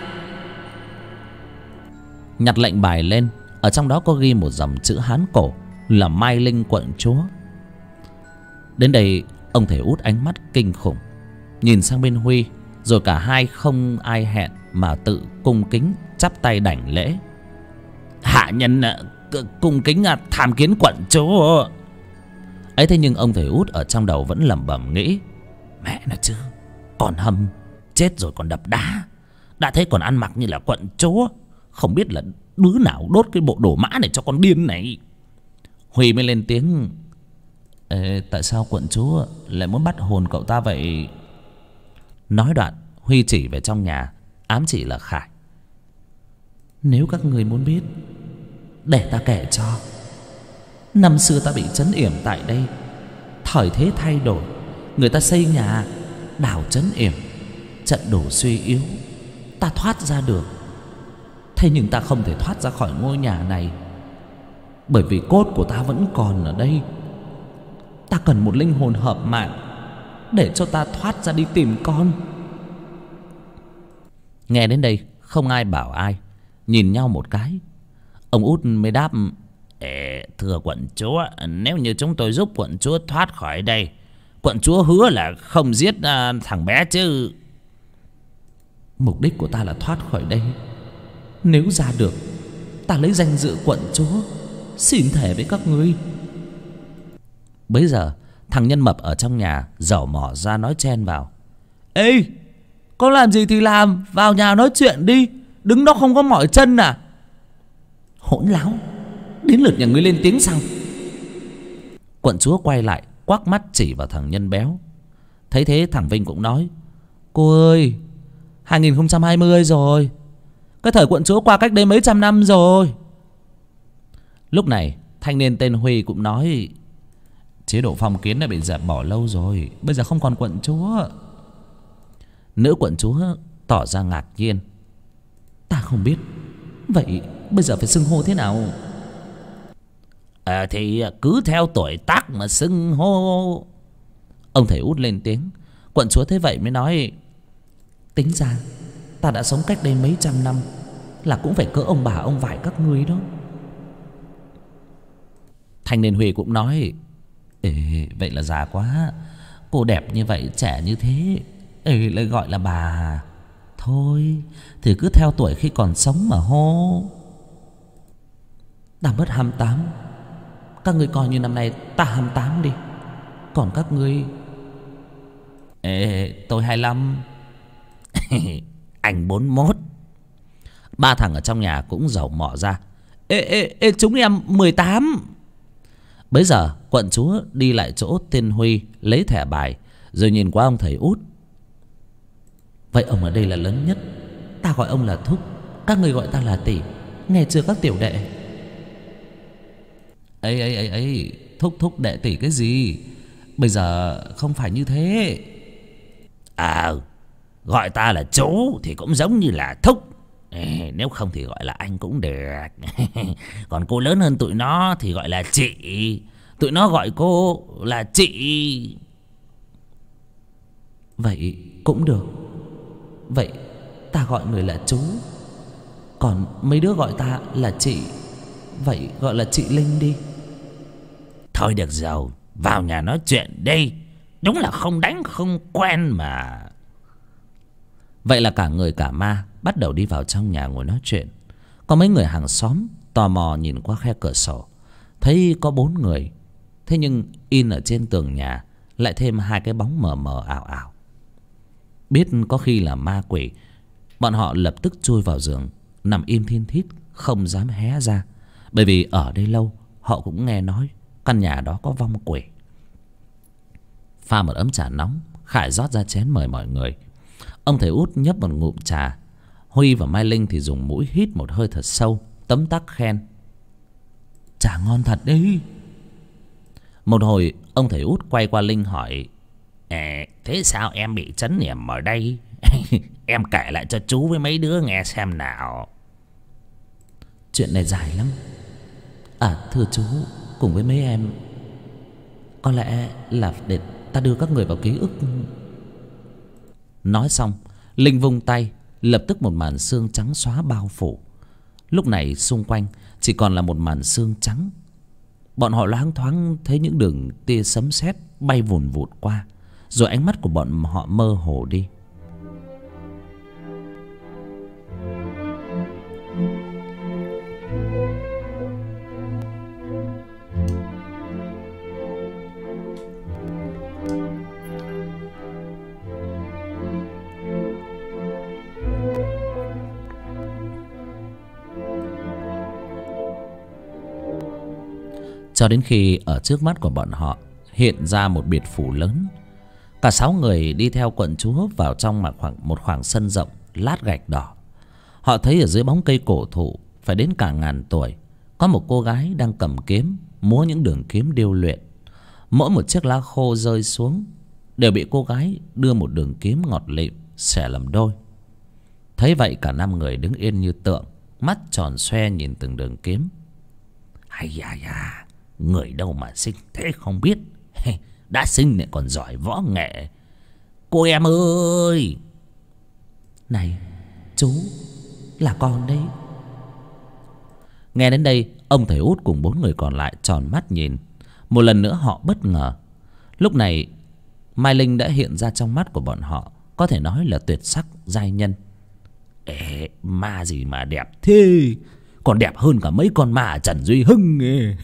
Nhặt lệnh bài lên, ở trong đó có ghi một dòng chữ Hán cổ là Mai Linh quận chúa. Đến đây, ông thầy Út ánh mắt kinh khủng, nhìn sang bên Huy, rồi cả hai không ai hẹn mà tự cung kính chắp tay đảnh lễ. "Hạ nhân cung kính tham kiến quận chúa." Ấy thế nhưng ông thầy Út ở trong đầu vẫn lẩm bẩm nghĩ: "Mẹ nó chứ, còn hầm, chết rồi còn đập đá, đã thế còn ăn mặc như là quận chúa, không biết là đứa nào đốt cái bộ đồ mã này cho con điên này." Huy mới lên tiếng: "Ê, tại sao quận chúa lại muốn bắt hồn cậu ta vậy?" Nói đoạn, Huy chỉ về trong nhà, ám chỉ là Khải: "Nếu các người muốn biết, để ta kể cho. Năm xưa ta bị trấn yểm tại đây. Thời thế thay đổi, người ta xây nhà, đào trấn yểm, trận đổ suy yếu, ta thoát ra được. Thế nhưng ta không thể thoát ra khỏi ngôi nhà này, bởi vì cốt của ta vẫn còn ở đây. Ta cần một linh hồn hợp mạng để cho ta thoát ra đi tìm con." Nghe đến đây, không ai bảo ai, nhìn nhau một cái. Ông Út mới đáp: "Thưa quận chúa, nếu như chúng tôi giúp quận chúa thoát khỏi đây, quận chúa hứa là không giết thằng bé chứ." "Mục đích của ta là thoát khỏi đây. Nếu ra được, ta lấy danh dự quận chúa xin thề với các ngươi." Bấy giờ, thằng Nhân Mập ở trong nhà dẩu mỏ ra nói chen vào: "Ê, có làm gì thì làm, vào nhà nói chuyện đi, đứng đó không có mỏi chân à?" "Hỗn láo, đến lượt nhà ngươi lên tiếng sao?" Quận chúa quay lại quắc mắt chỉ vào thằng Nhân béo. Thấy thế thằng Vinh cũng nói: "Cô ơi, 2020 rồi, cái thời quận chúa qua cách đây mấy trăm năm rồi." Lúc này thanh niên tên Huy cũng nói: "Chế độ phong kiến đã bị dẹp bỏ lâu rồi, bây giờ không còn quận chúa." Nữ quận chúa tỏ ra ngạc nhiên: "Ta không biết, vậy bây giờ phải xưng hô thế nào?" Thì cứ theo tuổi tác mà xưng hô." Ông thầy Út lên tiếng. Quận chúa thế vậy mới nói: "Tính ra ta đã sống cách đây mấy trăm năm, là cũng phải cỡ ông bà ông vải các ngươi đó." Thanh niên Huy cũng nói: "Ê, vậy là già quá, cô đẹp như vậy, trẻ như thế, lại gọi là bà. Thôi thì cứ theo tuổi khi còn sống mà hô. Ta mất 28, các ngươi coi như năm nay ta 28 đi. Còn các ngươi..." "Tôi 25." "Anh 41." Ba thằng ở trong nhà cũng dẩu mỏ ra: Chúng em 18." Bấy giờ quận chúa đi lại chỗ tên Huy lấy thẻ bài, rồi nhìn qua ông thầy Út: "Vậy ông ở đây là lớn nhất, ta gọi ông là thúc, các ngươi gọi ta là tỷ, nghe chưa các tiểu đệ?" Ấy, thúc đệ tỷ cái gì, bây giờ không phải như thế." Gọi ta là chú thì cũng giống như là thúc, nếu không thì gọi là anh cũng được. Còn cô lớn hơn tụi nó thì gọi là chị, tụi nó gọi cô là chị." "Vậy cũng được. Vậy ta gọi người là chú, còn mấy đứa gọi ta là chị, vậy gọi là chị Linh đi." "Thôi được rồi, vào nhà nói chuyện đi, đúng là không đánh không quen mà." Vậy là cả người cả ma bắt đầu đi vào trong nhà ngồi nói chuyện. Có mấy người hàng xóm tò mò nhìn qua khe cửa sổ, thấy có 4 người. Thế nhưng in ở trên tường nhà lại thêm hai cái bóng mờ mờ ảo ảo. Biết có khi là ma quỷ, bọn họ lập tức chui vào giường, nằm im thin thít, không dám hé ra. Bởi vì ở đây lâu, họ cũng nghe nói căn nhà đó có vong quỷ. Pha một ấm trà nóng, Khải rót ra chén mời mọi người. Ông thầy út nhấp một ngụm trà. Huy và Mai Linh thì dùng mũi hít một hơi thật sâu, tấm tắc khen: trà ngon thật đấy. Một hồi ông thầy út quay qua Linh hỏi: thế sao em bị trấn yểm ở đây? Em kể lại cho chú với mấy đứa nghe xem nào. Chuyện này dài lắm. Thưa chú, cùng với mấy em, có lẽ là để ta đưa các người vào ký ức. Nói xong, Linh vung tay, lập tức một màn sương trắng xóa bao phủ. Lúc này xung quanh chỉ còn là một màn sương trắng. Bọn họ loáng thoáng thấy những đường tia sấm sét bay vùn vụt qua, rồi ánh mắt của bọn họ mơ hồ đi. Cho đến khi ở trước mắt của bọn họ hiện ra một biệt phủ lớn. Cả 6 người đi theo quận chúa vào trong một khoảng sân rộng lát gạch đỏ. Họ thấy ở dưới bóng cây cổ thụ phải đến cả ngàn tuổi, có một cô gái đang cầm kiếm, múa những đường kiếm điêu luyện. Mỗi một chiếc lá khô rơi xuống đều bị cô gái đưa một đường kiếm ngọt lịm xẻ làm đôi. Thấy vậy cả 5 người đứng yên như tượng, mắt tròn xoe nhìn từng đường kiếm. Hay da, người đâu mà sinh thế không biết. Đã sinh lại còn giỏi võ nghệ. Cô em ơi! Này, chú, là con đấy. Nghe đến đây, ông thầy út cùng 4 người còn lại tròn mắt nhìn. Một lần nữa họ bất ngờ. Lúc này Mai Linh đã hiện ra trong mắt của bọn họ, có thể nói là tuyệt sắc giai nhân. Ma gì mà đẹp thế, còn đẹp hơn cả mấy con ma Trần Duy Hưng.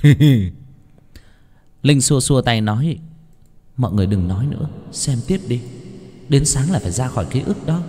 Linh xua xua tay nói: mọi người đừng nói nữa, xem tiếp đi. Đến sáng là phải ra khỏi ký ức đó.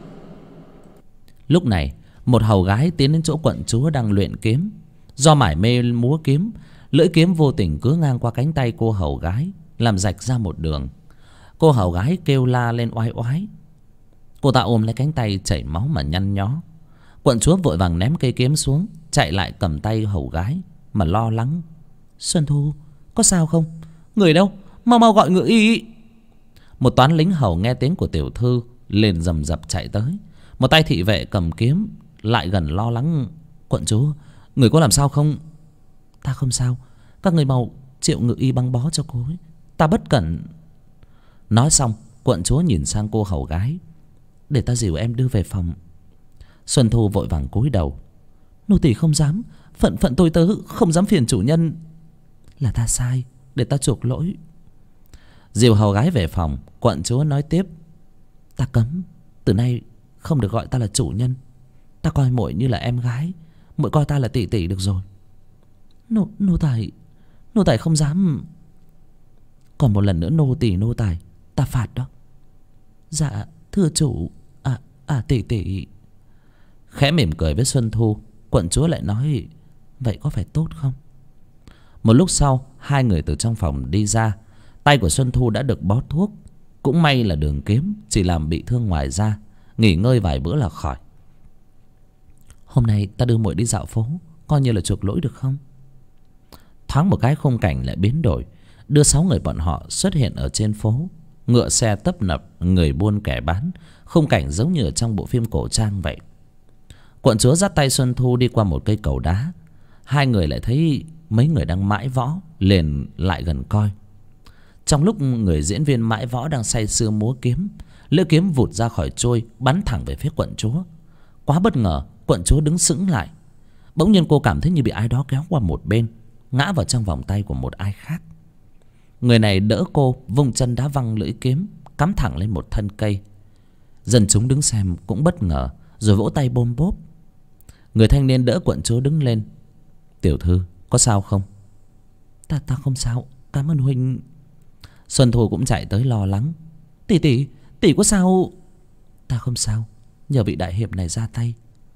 Lúc này một hầu gái tiến đến chỗ quận chúa đang luyện kiếm. Do mải mê múa kiếm, lưỡi kiếm vô tình cứa ngang qua cánh tay cô hầu gái, làm rạch ra một đường. Cô hầu gái kêu la lên oai oái. Cô ta ôm lấy cánh tay chảy máu mà nhăn nhó. Quận chúa vội vàng ném cây kiếm xuống, chạy lại cầm tay hầu gái mà lo lắng: Xuân Thu, có sao không? Người đâu? Mau mau gọi ngựa y. Một toán lính hầu nghe tiếng của tiểu thư liền rầm rập chạy tới. Một tay thị vệ cầm kiếm lại gần lo lắng: quận chúa, người có làm sao không? Ta không sao, các người mau triệu ngựa y băng bó cho cô ấy, ta bất cẩn. Nói xong quận chúa nhìn sang cô hầu gái: để ta dìu em đưa về phòng. Xuân Thu vội vàng cúi đầu: nô tỳ không dám, phận tôi tớ không dám phiền chủ nhân. Là ta sai, để ta chuộc lỗi. Dìu hầu gái về phòng, quận chúa nói tiếp: ta cấm, từ nay không được gọi ta là chủ nhân. Ta coi muội như là em gái, muội coi ta là tỷ tỷ được rồi. Nô tài không dám. Còn một lần nữa nô tài, ta phạt đó. Dạ thưa chủ. Tỷ tỷ. Khẽ mỉm cười với Xuân Thu, quận chúa lại nói: vậy có phải tốt không? Một lúc sau, 2 người từ trong phòng đi ra. Tay của Xuân Thu đã được bó thuốc. Cũng may là đường kiếm chỉ làm bị thương ngoài da, nghỉ ngơi vài bữa là khỏi. Hôm nay ta đưa muội đi dạo phố, coi như là chuộc lỗi được không? Thoáng một cái khung cảnh lại biến đổi. Đưa 6 người bọn họ xuất hiện ở trên phố. Ngựa xe tấp nập, người buôn kẻ bán, khung cảnh giống như ở trong bộ phim cổ trang vậy. Quận chúa dắt tay Xuân Thu đi qua một cây cầu đá. 2 người lại thấy mấy người đang mãi võ, liền lại gần coi. Trong lúc người diễn viên mãi võ đang say sưa múa kiếm, lưỡi kiếm vụt ra khỏi trôi, bắn thẳng về phía quận chúa. Quá bất ngờ, quận chúa đứng sững lại. Bỗng nhiên cô cảm thấy như bị ai đó kéo qua một bên, ngã vào trong vòng tay của một ai khác. Người này đỡ cô, vung chân đá văng lưỡi kiếm, cắm thẳng lên một thân cây. Dân chúng đứng xem cũng bất ngờ, rồi vỗ tay bôm bốp. Người thanh niên đỡ quận chúa đứng lên: tiểu thư, có sao không? Ta không sao, cảm ơn huynh. Xuân Thu cũng chạy tới lo lắng. Tỷ có sao? Ta không sao, nhờ vị đại hiệp này ra tay.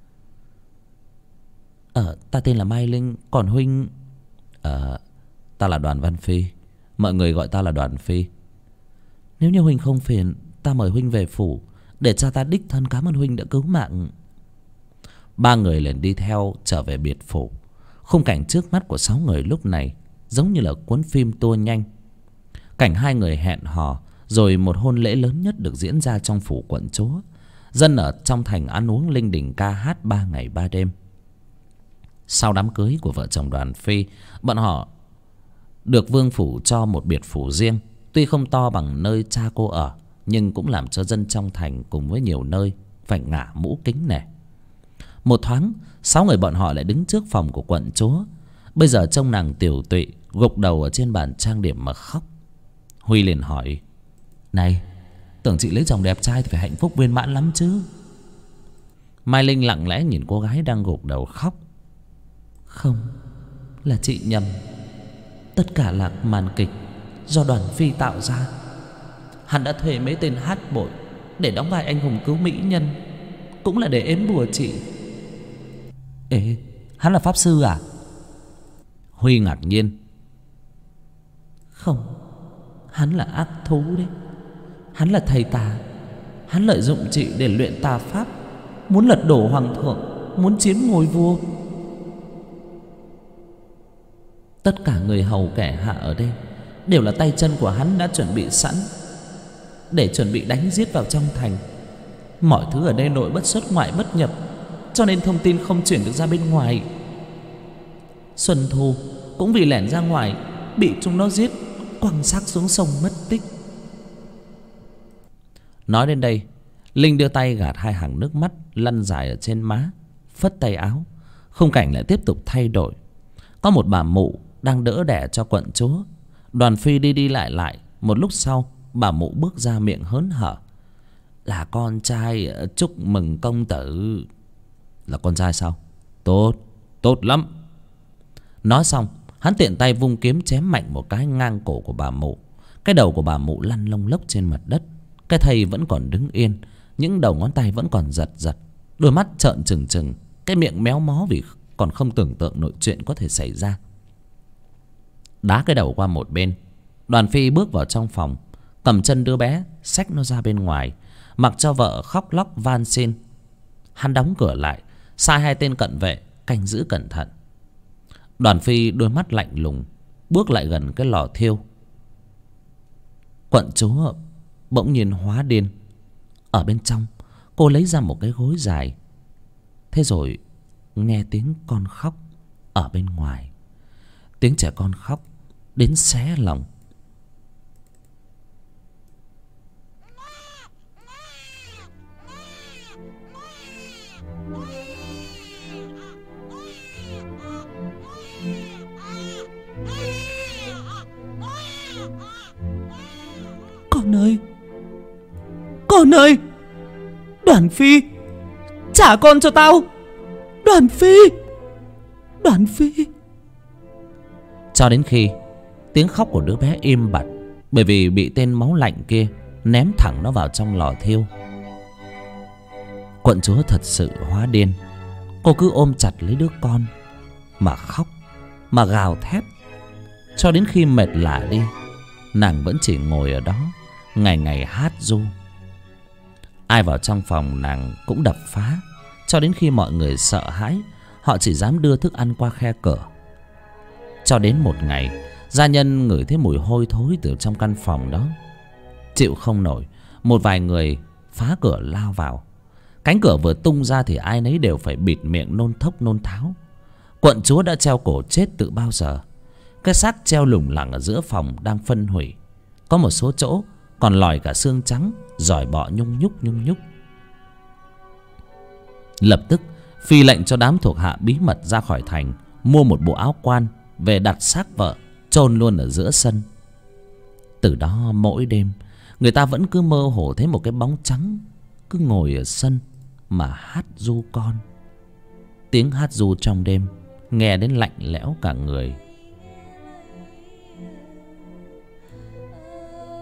Ta tên là Mai Linh, còn huynh? Ta là Đoàn Văn Phi, mọi người gọi ta là Đoàn Phi. Nếu như huynh không phiền, ta mời huynh về phủ để cha ta đích thân cảm ơn huynh đã cứu mạng. Ba người liền đi theo trở về biệt phủ. Khung cảnh trước mắt của 6 người lúc này giống như là cuốn phim tua nhanh. Cảnh hai người hẹn hò rồi một hôn lễ lớn nhất được diễn ra trong phủ quận chúa. Dân ở trong thành ăn uống linh đình ca hát 3 ngày 3 đêm. Sau đám cưới của vợ chồng Đoàn Phi, bọn họ được vương phủ cho một biệt phủ riêng. Tuy không to bằng nơi cha cô ở, nhưng cũng làm cho dân trong thành cùng với nhiều nơi phải ngả mũ kính nể. Một thoáng, 6 người bọn họ lại đứng trước phòng của quận chúa. Bây giờ trông nàng tiểu tụy gục đầu ở trên bàn trang điểm mà khóc. Huy liền hỏi: Này, tưởng chị lấy chồng đẹp trai thì phải hạnh phúc viên mãn lắm chứ? Mai Linh lặng lẽ nhìn cô gái đang gục đầu khóc. Không, là chị nhầm. Tất cả là màn kịch do Đoàn Phi tạo ra. Hắn đã thuê mấy tên hát bội để đóng vai anh hùng cứu mỹ nhân, cũng là để ếm bùa chị. Ê, hắn là pháp sư à? Huy ngạc nhiên. Không, hắn là ác thú đấy. Hắn là thầy tà. Hắn lợi dụng chị để luyện tà pháp, muốn lật đổ hoàng thượng, muốn chiếm ngôi vua. Tất cả người hầu kẻ hạ ở đây đều là tay chân của hắn đã chuẩn bị sẵn để chuẩn bị đánh giết vào trong thành. Mọi thứ ở đây nội bất xuất ngoại bất nhập, cho nên thông tin không chuyển được ra bên ngoài. Xuân Thu cũng vì lẻn ra ngoài bị chúng nó giết, quăng xác xuống sông mất tích. Nói đến đây, Linh đưa tay gạt hai hàng nước mắt lăn dài ở trên má, phất tay áo. Khung cảnh lại tiếp tục thay đổi. Có một bà mụ đang đỡ đẻ cho quận chúa. Đoàn Phi đi đi lại lại. Một lúc sau, bà mụ bước ra miệng hớn hở: Là con trai, chúc mừng công tử. Là con trai sao? Tốt, tốt lắm. Nói xong, hắn tiện tay vung kiếm chém mạnh một cái ngang cổ của bà mụ. Cái đầu của bà mụ lăn lông lốc trên mặt đất. Cái thây vẫn còn đứng yên, những đầu ngón tay vẫn còn giật giật, đôi mắt trợn trừng trừng, cái miệng méo mó vì còn không tưởng tượng nổi chuyện có thể xảy ra. Đá cái đầu qua một bên, Đoàn Phi bước vào trong phòng, cầm chân đứa bé xách nó ra bên ngoài, mặc cho vợ khóc lóc van xin. Hắn đóng cửa lại, sai hai tên cận vệ canh giữ cẩn thận. Đoàn Phi đôi mắt lạnh lùng bước lại gần cái lò thiêu. Quận chúa bỗng nhiên hóa điên. Ở bên trong, cô lấy ra một cái gối dài. Thế rồi nghe tiếng con khóc ở bên ngoài. Tiếng trẻ con khóc đến xé lòng. Con ơi, con ơi, Đoàn Phi, trả con cho tao. Đoàn Phi, Đoàn Phi. Cho đến khi tiếng khóc của đứa bé im bặt, bởi vì bị tên máu lạnh kia ném thẳng nó vào trong lò thiêu. Quận chúa thật sự hóa điên. Cô cứ ôm chặt lấy đứa con mà khóc, mà gào thét, cho đến khi mệt lả đi. Nàng vẫn chỉ ngồi ở đó ngày ngày hát ru. Ai vào trong phòng nàng cũng đập phá, cho đến khi mọi người sợ hãi, họ chỉ dám đưa thức ăn qua khe cửa. Cho đến một ngày, gia nhân ngửi thấy mùi hôi thối từ trong căn phòng đó. Chịu không nổi, một vài người phá cửa lao vào. Cánh cửa vừa tung ra thì ai nấy đều phải bịt miệng nôn thốc nôn tháo. Quận chúa đã treo cổ chết từ bao giờ. Cái xác treo lủng lẳng ở giữa phòng đang phân hủy. Có một số chỗ còn lòi cả xương trắng, giỏi bọ nhung nhúc. Lập tức Phi lệnh cho đám thuộc hạ bí mật ra khỏi thành, mua một bộ áo quan về đặt xác vợ chôn luôn ở giữa sân. Từ đó mỗi đêm người ta vẫn cứ mơ hồ thấy một cái bóng trắng cứ ngồi ở sân mà hát ru con. Tiếng hát ru trong đêm nghe đến lạnh lẽo cả người.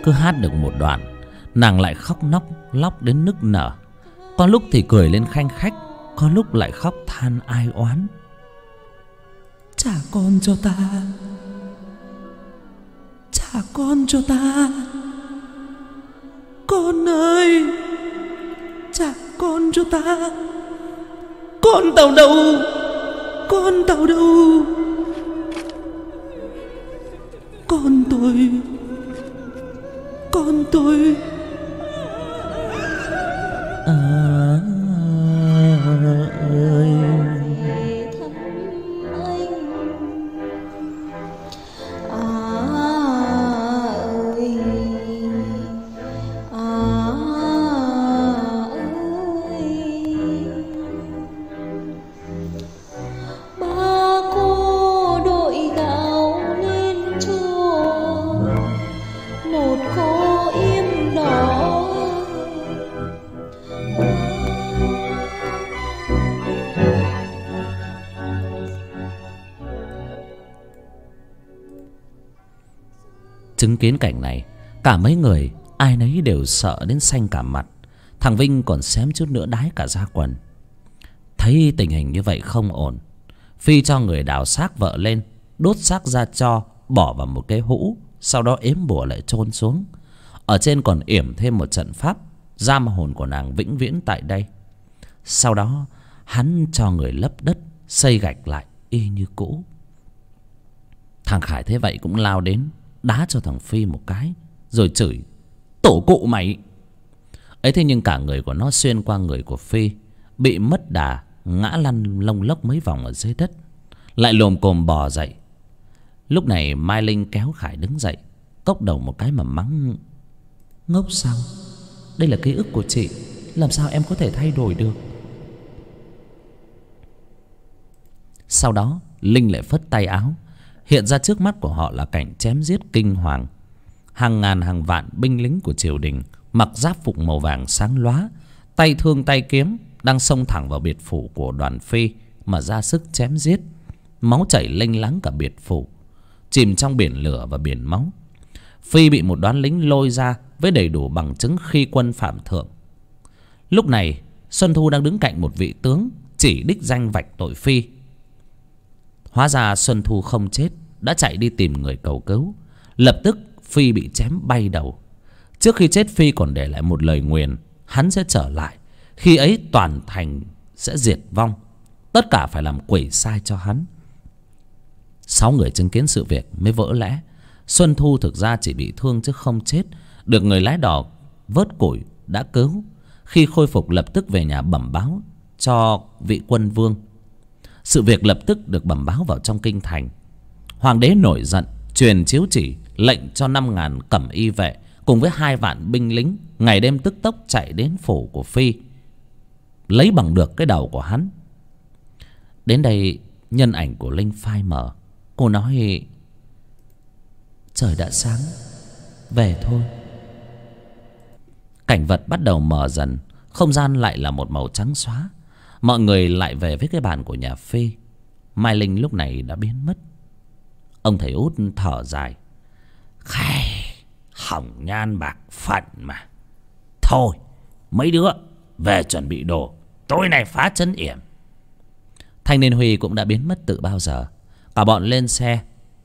Cứ hát được một đoạn, nàng lại khóc lóc đến nức nở. Có lúc thì cười lên khanh khách, có lúc lại khóc than ai oán. Trả con cho ta, trả con cho ta, con ơi, trả con cho ta. Con tàu đâu, con tàu đâu, con tôi, con tôi. Chứng kiến cảnh này, cả mấy người ai nấy đều sợ đến xanh cả mặt. Thằng Vinh còn xém chút nữa đái cả da quần. Thấy tình hình như vậy không ổn, Phi cho người đào xác vợ lên, đốt xác ra tro, bỏ vào một cái hũ, sau đó ếm bùa lại chôn xuống. Ở trên còn yểm thêm một trận pháp giam hồn của nàng vĩnh viễn tại đây. Sau đó hắn cho người lấp đất, xây gạch lại y như cũ. Thằng Khải thế vậy cũng lao đến đá cho thằng Phi một cái, rồi chửi: "Tổ cụ mày!" Ấy thế nhưng cả người của nó xuyên qua người của Phi, bị mất đà ngã lăn lông lốc mấy vòng ở dưới đất, lại lồm cồm bò dậy. Lúc này Mai Linh kéo Khải đứng dậy, cốc đầu một cái mà mắng: "Ngốc sao? Đây là ký ức của chị, làm sao em có thể thay đổi được?" Sau đó Linh lại phất tay áo, hiện ra trước mắt của họ là cảnh chém giết kinh hoàng. Hàng ngàn hàng vạn binh lính của triều đình mặc giáp phục màu vàng sáng lóa, tay thương tay kiếm, đang xông thẳng vào biệt phủ của đoàn Phi mà ra sức chém giết. Máu chảy lênh láng cả biệt phủ, chìm trong biển lửa và biển máu. Phi bị một đoàn lính lôi ra với đầy đủ bằng chứng khi quân phạm thượng. Lúc này Xuân Thu đang đứng cạnh một vị tướng, chỉ đích danh vạch tội Phi. Hóa ra Xuân Thu không chết, đã chạy đi tìm người cầu cứu. Lập tức Phi bị chém bay đầu. Trước khi chết, Phi còn để lại một lời nguyền: hắn sẽ trở lại, khi ấy toàn thành sẽ diệt vong, tất cả phải làm quỷ sai cho hắn. 6 người chứng kiến sự việc mới vỡ lẽ. Xuân Thu thực ra chỉ bị thương chứ không chết, được người lái đò vớt củi đã cứu. Khi khôi phục lập tức về nhà bẩm báo cho vị quân vương. Sự việc lập tức được bẩm báo vào trong kinh thành. Hoàng đế nổi giận, truyền chiếu chỉ lệnh cho 5.000 cẩm y vệ cùng với 2 vạn binh lính ngày đêm tức tốc chạy đến phủ của Phi, lấy bằng được cái đầu của hắn. Đến đây nhân ảnh của Linh phai mờ. Cô nói: "Trời đã sáng, về thôi." Cảnh vật bắt đầu mờ dần, không gian lại là một màu trắng xóa. Mọi người lại về với cái bàn của nhà Phi. Mai Linh lúc này đã biến mất. Ông thầy Út thở dài: "Khai, hỏng nhan bạc phận mà. Thôi, mấy đứa về chuẩn bị đồ, tối nay phá trấn yểm." Thanh niên Huy cũng đã biến mất từ bao giờ. Cả bọn lên xe.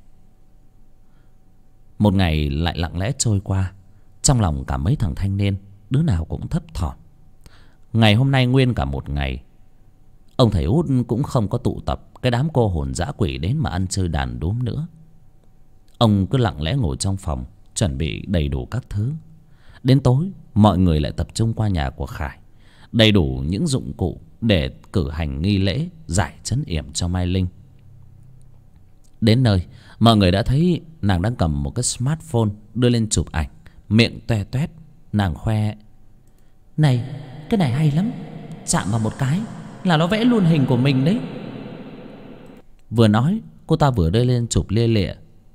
Một ngày lại lặng lẽ trôi qua. Trong lòng cả mấy thằng thanh niên, đứa nào cũng thấp thỏm. Ngày hôm nay nguyên cả một ngày, ông thầy Út cũng không có tụ tập cái đám cô hồn dã quỷ đến mà ăn chơi đàn đúm nữa. Ông cứ lặng lẽ ngồi trong phòng, chuẩn bị đầy đủ các thứ. Đến tối, mọi người lại tập trung qua nhà của Khải, đầy đủ những dụng cụ để cử hành nghi lễ giải trấn yểm cho Mai Linh. Đến nơi, mọi người đã thấy nàng đang cầm một cái smartphone đưa lên chụp ảnh, miệng toe toét. Nàng khoe: "Này, cái này hay lắm, chạm vào một cái là nó vẽ luôn hình của mình đấy." Vừa nói, cô ta vừa đưa lên chụp lia lịa: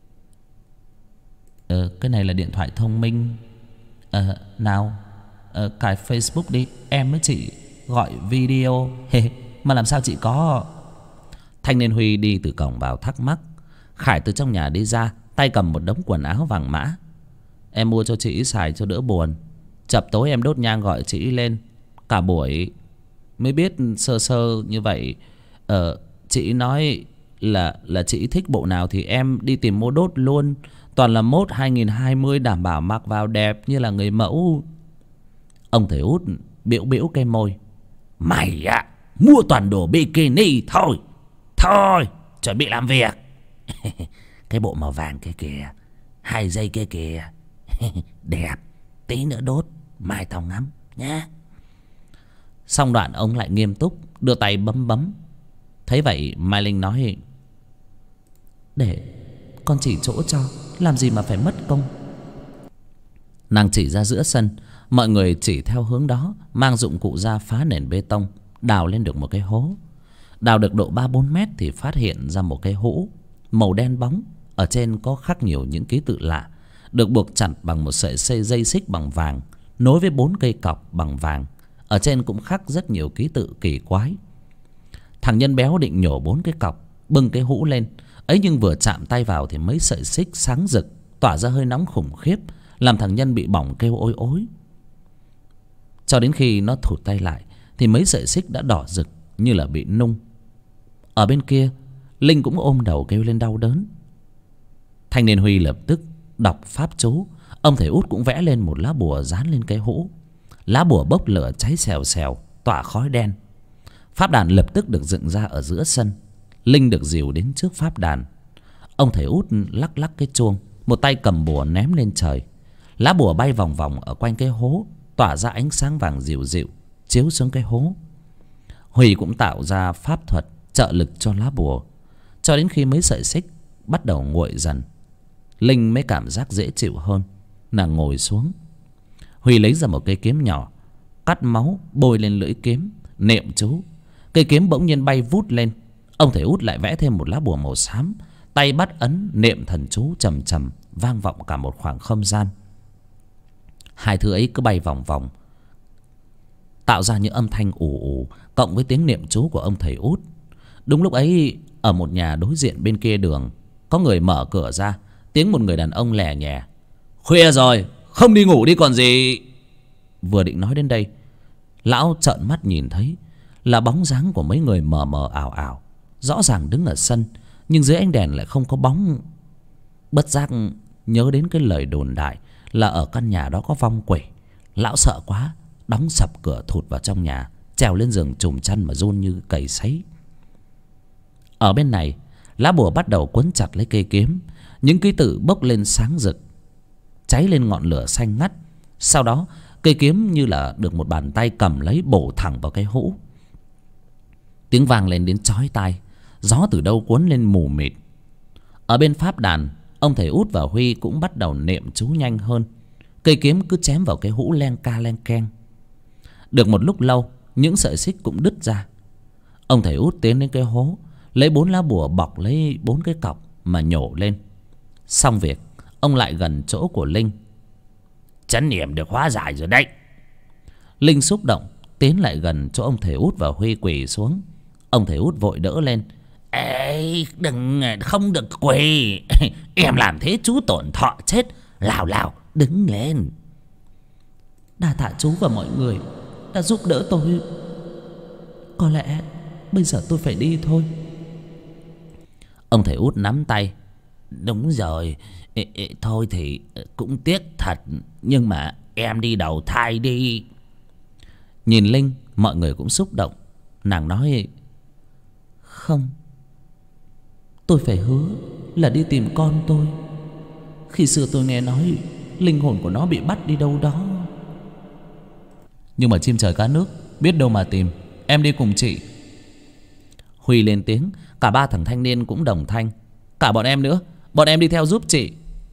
Cái này là điện thoại thông minh. Nào, cài Facebook đi, em với chị gọi video. Mà làm sao chị có?" Thanh niên Huy đi từ cổng vào thắc mắc. Khải từ trong nhà đi ra, tay cầm một đống quần áo vàng mã. Em mua cho chị xài cho đỡ buồn. Chập tối em đốt nhang gọi chị lên. Cả buổi mới biết sơ sơ như vậy. Chị nói là chị thích bộ nào thì em đi tìm mua đốt luôn. Toàn là mốt 2020 đảm bảo mặc vào đẹp như là người mẫu. Ông thầy út biểu biểu cái môi. Mày ạ, mua toàn đồ bikini thôi. Thôi, chuẩn bị làm việc. Cái bộ màu vàng kia kìa, 2 dây kia kìa. Đẹp, tí nữa đốt, mai tao ngắm nhá. Xong đoạn ông lại nghiêm túc đưa tay bấm bấm. Thấy vậy Mai Linh nói: để con chỉ chỗ cho, làm gì mà phải mất công. Nàng chỉ ra giữa sân. Mọi người chỉ theo hướng đó, mang dụng cụ ra phá nền bê tông, đào lên được một cái hố. Đào được độ 3-4 mét thì phát hiện ra một cái hũ màu đen bóng. Ở trên có khắc nhiều những ký tự lạ, được buộc chặt bằng một sợi dây xích bằng vàng, nối với 4 cây cọc bằng vàng. Ở trên cũng khắc rất nhiều ký tự kỳ quái. Thằng Nhân béo định nhổ 4 cái cọc, bưng cái hũ lên. Ấy nhưng vừa chạm tay vào thì mấy sợi xích sáng rực, tỏa ra hơi nóng khủng khiếp, làm thằng Nhân bị bỏng kêu ôi ối. Cho đến khi nó thụt tay lại thì mấy sợi xích đã đỏ rực như là bị nung. Ở bên kia Linh cũng ôm đầu kêu lên đau đớn. Thanh niên Huy lập tức đọc pháp chú. Ông thầy út cũng vẽ lên một lá bùa dán lên cái hũ. Lá bùa bốc lửa cháy xèo xèo, tỏa khói đen. Pháp đàn lập tức được dựng ra ở giữa sân. Linh được dìu đến trước pháp đàn. Ông thầy út lắc lắc cái chuông, một tay cầm bùa ném lên trời. Lá bùa bay vòng vòng ở quanh cái hố, tỏa ra ánh sáng vàng dịu dịu chiếu xuống cái hố. Huy cũng tạo ra pháp thuật trợ lực cho lá bùa. Cho đến khi mấy sợi xích bắt đầu nguội dần, Linh mới cảm giác dễ chịu hơn. Nàng ngồi xuống. Huy lấy ra một cây kiếm nhỏ, cắt máu bôi lên lưỡi kiếm, niệm chú. Cây kiếm bỗng nhiên bay vút lên. Ông thầy út lại vẽ thêm một lá bùa màu xám, tay bắt ấn niệm thần chú trầm trầm, vang vọng cả một khoảng không gian. Hai thứ ấy cứ bay vòng vòng, tạo ra những âm thanh ù ù cộng với tiếng niệm chú của ông thầy út. Đúng lúc ấy, ở một nhà đối diện bên kia đường, có người mở cửa ra. Tiếng một người đàn ông lè nhè: khuya rồi, không đi ngủ đi còn gì. Vừa định nói đến đây, lão trợn mắt nhìn thấy là bóng dáng của mấy người mờ mờ ảo ảo, rõ ràng đứng ở sân, nhưng dưới ánh đèn lại không có bóng. Bất giác nhớ đến cái lời đồn đại là ở căn nhà đó có vong quỷ. Lão sợ quá, đóng sập cửa thụt vào trong nhà, trèo lên giường trùm chăn mà run như cầy sấy. Ở bên này, lá bùa bắt đầu quấn chặt lấy cây kiếm. Những ký tự bốc lên sáng rực, cháy lên ngọn lửa xanh ngắt. Sau đó cây kiếm như là được một bàn tay cầm lấy, bổ thẳng vào cái hũ. Tiếng vang lên đến chói tai, gió từ đâu cuốn lên mù mịt. Ở bên pháp đàn, ông thầy út và Huy cũng bắt đầu niệm chú nhanh hơn. Cây kiếm cứ chém vào cái hũ len ca len keng. Được một lúc lâu, những sợi xích cũng đứt ra. Ông thầy út tiến đến cái hố, lấy 4 lá bùa bọc lấy 4 cái cọc mà nhổ lên. Xong việc, ông lại gần chỗ của Linh. Chấn niệm được hóa giải rồi đấy. Linh xúc động tiến lại gần chỗ ông thầy út và Huy quỳ xuống. Ông thầy út vội đỡ lên. Ê, đừng, không được quỳ. Em làm thế chú tổn thọ chết. Lào lào, đứng lên. Đa tạ chú và mọi người đã giúp đỡ tôi. Có lẽ bây giờ tôi phải đi thôi. Ông thầy út nắm tay. Đúng rồi, thôi thì cũng tiếc thật, nhưng mà em đi đầu thai đi. Nhìn Linh, mọi người cũng xúc động. Nàng nói: không, tôi phải hứa là đi tìm con tôi. Khi xưa tôi nghe nói linh hồn của nó bị bắt đi đâu đó. Nhưng mà chim trời cá nước, biết đâu mà tìm. Em đi cùng chị. Huy lên tiếng. Cả 3 thằng thanh niên cũng đồng thanh. Cả bọn em nữa, bọn em đi theo giúp chị.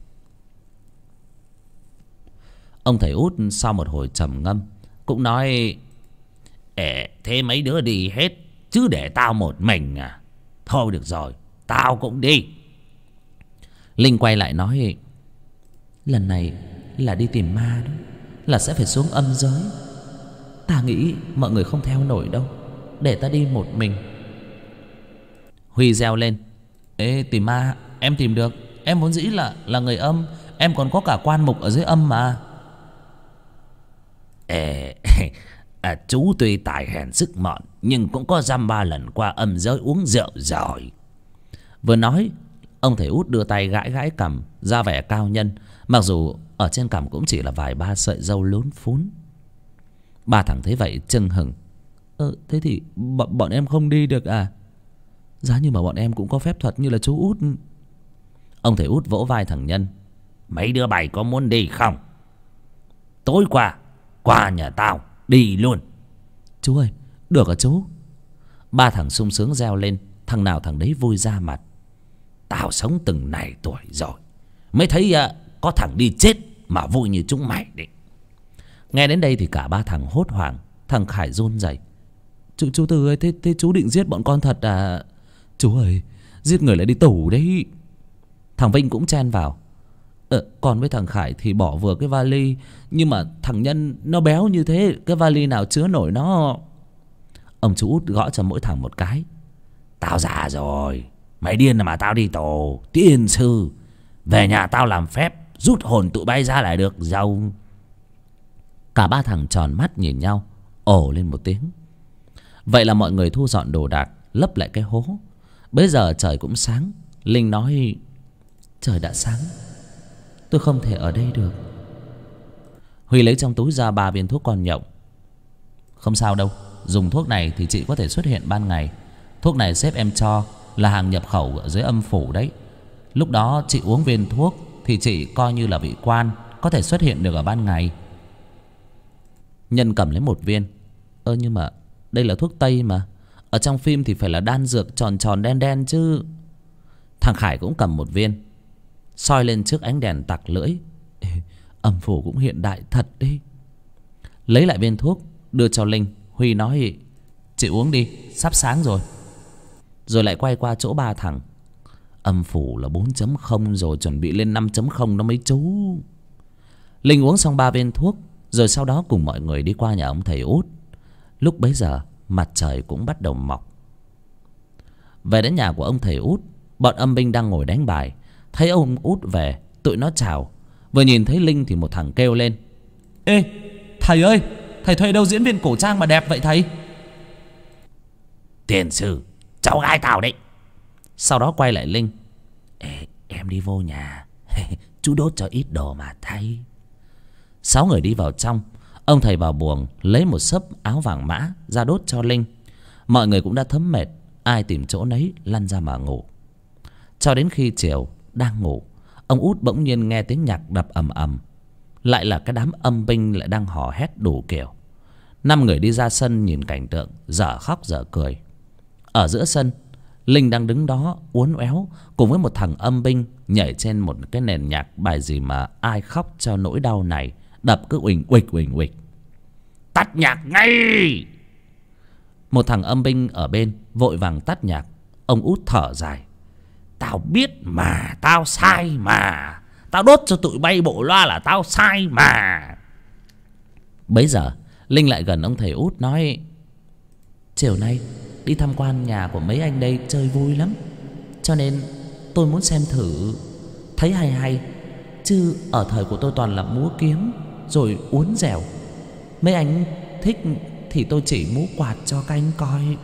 Ông thầy út sau một hồi trầm ngâm cũng nói: thế mấy đứa đi hết, chứ để tao một mình à? Thôi được rồi, tao cũng đi. Linh quay lại nói: lần này là đi tìm ma đó, là sẽ phải xuống âm giới. Ta nghĩ mọi người không theo nổi đâu, để ta đi một mình. Huy reo lên: ê, tìm ma em tìm được. Em vốn dĩ là người âm, em còn có cả quan mục ở dưới âm mà. Chú tuy tài hèn sức mọn, nhưng cũng có dăm ba lần qua âm giới uống rượu rồi. Vừa nói, ông thầy út đưa tay gãi gãi cằm ra vẻ cao nhân, mặc dù ở trên cằm cũng chỉ là vài ba sợi râu lún phún. Ba thằng thấy vậy chưng hửng. Thế thì bọn em không đi được à? Giá như mà bọn em cũng có phép thuật như là chú út. Ông thầy út vỗ vai thằng Nhân. Mấy đứa bay có muốn đi không? Tối qua nhà tao đi luôn. Chú ơi, được à chú? Ba thằng sung sướng reo lên, thằng nào thằng đấy vui ra mặt. Tao sống từng này tuổi rồi, mới thấy có thằng đi chết mà vui như chúng mày đấy. Nghe đến đây thì cả ba thằng hốt hoảng. Thằng Khải run rẩy. Chú Tư ơi, thế chú định giết bọn con thật à? Chú ơi, giết người lại đi tù đấy. Thằng Vinh cũng chen vào. Còn với thằng Khải thì bỏ vừa cái vali, nhưng mà thằng Nhân nó béo như thế, cái vali nào chứa nổi nó. Ông chú út gõ cho mỗi thằng một cái. Tao già rồi, mày điên mà tao đi tù. Tiên sư, về nhà tao làm phép rút hồn tụi bay ra lại được giàu. Cả ba thằng tròn mắt nhìn nhau, ồ lên một tiếng. Vậy là mọi người thu dọn đồ đạc, lấp lại cái hố. Bây giờ trời cũng sáng. Linh nói: trời đã sáng, tôi không thể ở đây được. Huy lấy trong túi ra 3 viên thuốc con nhộng. Không sao đâu, dùng thuốc này thì chị có thể xuất hiện ban ngày. Thuốc này sếp em cho là hàng nhập khẩu ở dưới âm phủ đấy. Lúc đó chị uống viên thuốc thì chị coi như là vị quan, có thể xuất hiện được ở ban ngày. Nhân cầm lấy một viên. Nhưng mà đây là thuốc tây mà, ở trong phim thì phải là đan dược tròn tròn đen đen chứ. Thằng Khải cũng cầm một viên, soi lên trước ánh đèn tặc lưỡi. Âm phủ cũng hiện đại thật đấy. Lấy lại viên thuốc đưa cho Linh. Huy nói: chị uống đi, sắp sáng rồi. Rồi lại quay qua chỗ ba thằng. Âm phủ là 4.0 rồi, chuẩn bị lên 5.0 đó mấy chú. Linh uống xong 3 viên thuốc, rồi sau đó cùng mọi người đi qua nhà ông thầy út. Lúc bấy giờ mặt trời cũng bắt đầu mọc. Về đến nhà của ông thầy út, bọn âm binh đang ngồi đánh bài. Thấy ông út về, tụi nó chào. Vừa nhìn thấy Linh thì một thằng kêu lên: ê, thầy ơi, thầy thuê đâu diễn viên cổ trang mà đẹp vậy thầy? Tiền sư, cháu gái tao đấy. Sau đó quay lại Linh: em đi vô nhà, chú đốt cho ít đồ mà thay. 6 người đi vào trong. Ông thầy vào buồng lấy một xấp áo vàng mã ra đốt cho Linh. Mọi người cũng đã thấm mệt, ai tìm chỗ nấy lăn ra mà ngủ. Cho đến khi chiều đang ngủ, ông út bỗng nhiên nghe tiếng nhạc đập ầm ầm. Lại là cái đám âm binh lại đang hò hét đủ kiểu. 5 người đi ra sân nhìn cảnh tượng dở khóc dở cười. Ở giữa sân, Linh đang đứng đó uốn éo cùng với một thằng âm binh nhảy trên một cái nền nhạc bài gì mà ai khóc cho nỗi đau này, đập cứ uỳnh uịch uỳnh uịch. Tắt nhạc ngay! Một thằng âm binh ở bên vội vàng tắt nhạc. Ông út thở dài: tao biết mà, tao sai mà. Tao đốt cho tụi bay bộ loa là tao sai mà. Bấy giờ Linh lại gần ông thầy út nói: chiều nay đi tham quan nhà của mấy anh đây chơi vui lắm, cho nên tôi muốn xem thử, thấy hay hay. Chứ ở thời của tôi toàn là múa kiếm rồi uốn dẻo. Mấy anh thích thì tôi chỉ múa quạt cho các anh coi.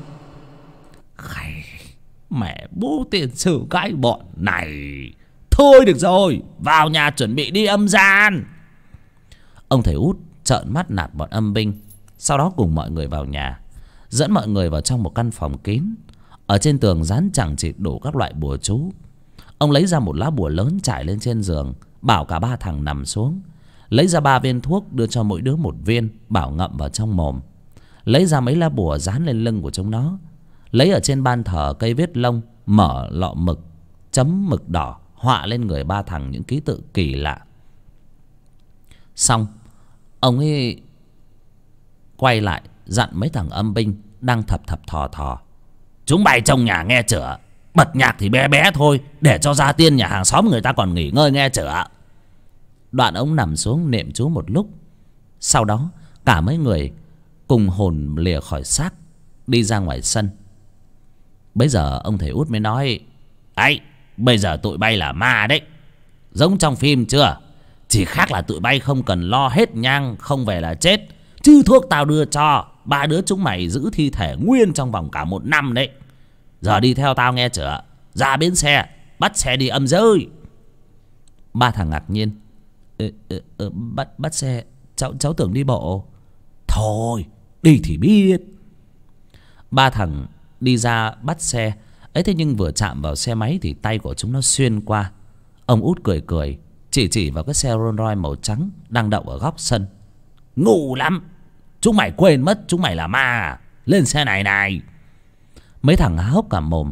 Mẹ bố tiền sử cái bọn này. Thôi được rồi, vào nhà chuẩn bị đi âm gian. Ông thầy út trợn mắt nạt bọn âm binh, sau đó cùng mọi người vào nhà, dẫn mọi người vào trong một căn phòng kín. Ở trên tường dán chằng chịt đủ các loại bùa chú. Ông lấy ra một lá bùa lớn trải lên trên giường, bảo cả ba thằng nằm xuống. Lấy ra 3 viên thuốc đưa cho mỗi đứa một viên, bảo ngậm vào trong mồm. Lấy ra mấy lá bùa dán lên lưng của chúng nó. Lấy ở trên ban thờ cây viết lông, mở lọ mực, chấm mực đỏ, họa lên người ba thằng những ký tự kỳ lạ. Xong, ông ấy quay lại dặn mấy thằng âm binh đang thập thập thò thò: chúng bay trong nhà nghe chửa, bật nhạc thì bé bé thôi, để cho gia tiên nhà hàng xóm người ta còn nghỉ ngơi nghe chửa. Đoạn ông nằm xuống niệm chú một lúc. Sau đó cả mấy người cùng hồn lìa khỏi xác, đi ra ngoài sân. Bây giờ ông thầy út mới nói: ấy, bây giờ tụi bay là ma đấy. giống trong phim chưa? Chỉ khác là tụi bay không cần lo hết nhang không về là chết. Chứ thuốc tao đưa cho, ba đứa chúng mày giữ thi thể nguyên trong vòng cả 1 năm đấy. Giờ đi theo tao nghe chưa? Ra bến xe, bắt xe đi Âm Giới. Ba thằng ngạc nhiên. Bắt xe? Cháu tưởng đi bộ. Thôi, đi thì biết. Ba thằng đi ra bắt xe ấy, thế nhưng vừa chạm vào xe máy thì tay của chúng nó xuyên qua. Ông Út cười cười, chỉ vào cái xe Rolls Royce màu trắng đang đậu ở góc sân. Ngu lắm, chúng mày quên mất chúng mày là ma à? Lên xe này này. Mấy thằng há hốc cả mồm.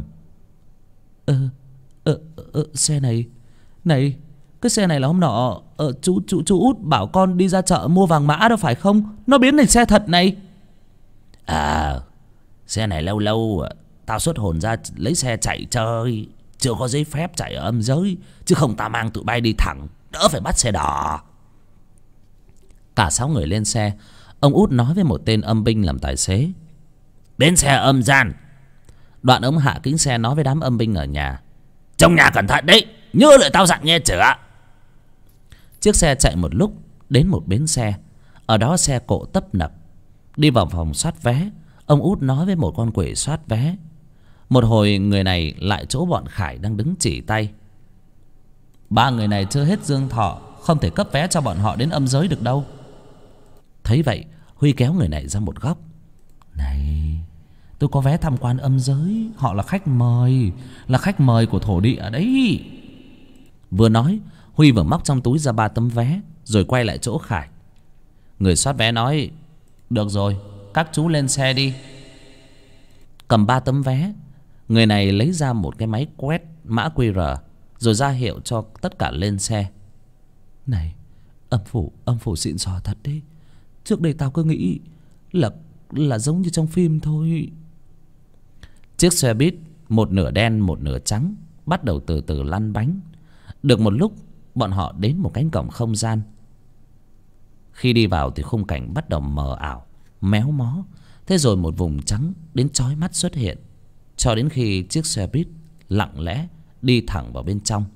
Xe này cái xe này là hôm nọ chú Út bảo con đi ra chợ mua vàng mã đâu phải không? Nó biến thành xe thật này. À, xe này lâu lâu tao xuất hồn ra lấy xe chạy chơi, chưa có giấy phép chạy ở Âm Giới. Chứ không tao mang tụi bay đi thẳng, đỡ phải bắt xe đỏ. Cả 6 người lên xe. Ông Út nói với một tên âm binh làm tài xế. Bến xe Âm Gian. Đoạn ông hạ kính xe nói với đám âm binh ở nhà. Trong nhà cẩn thận đấy, nhớ lời tao dặn nghe chưa? Chiếc xe chạy một lúc đến một bến xe. Ở đó xe cộ tấp nập. Đi vào phòng soát vé, ông Út nói với một con quỷ soát vé. Một hồi người này lại chỗ bọn Khải đang đứng chỉ tay. 3 người này chưa hết dương thọ, không thể cấp vé cho bọn họ đến Âm Giới được đâu. Thấy vậy, Huy kéo người này ra một góc. Này, tôi có vé tham quan Âm Giới, họ là khách mời, là khách mời của thổ địa đấy. Vừa nói, Huy vừa móc trong túi ra 3 tấm vé, rồi quay lại chỗ Khải. Người soát vé nói: được rồi, các chú lên xe đi. Cầm 3 tấm vé, người này lấy ra một cái máy quét mã QR, rồi ra hiệu cho tất cả lên xe. Này, âm phủ xịn sò thật đấy. Trước đây tao cứ nghĩ là giống như trong phim thôi. Chiếc xe buýt một nửa đen một nửa trắng bắt đầu từ từ lăn bánh. Được một lúc, bọn họ đến một cánh cổng không gian. Khi đi vào thì khung cảnh bắt đầu mờ ảo, méo mó. Thế rồi một vùng trắng đến chói mắt xuất hiện, cho đến khi chiếc xe buýt lặng lẽ đi thẳng vào bên trong.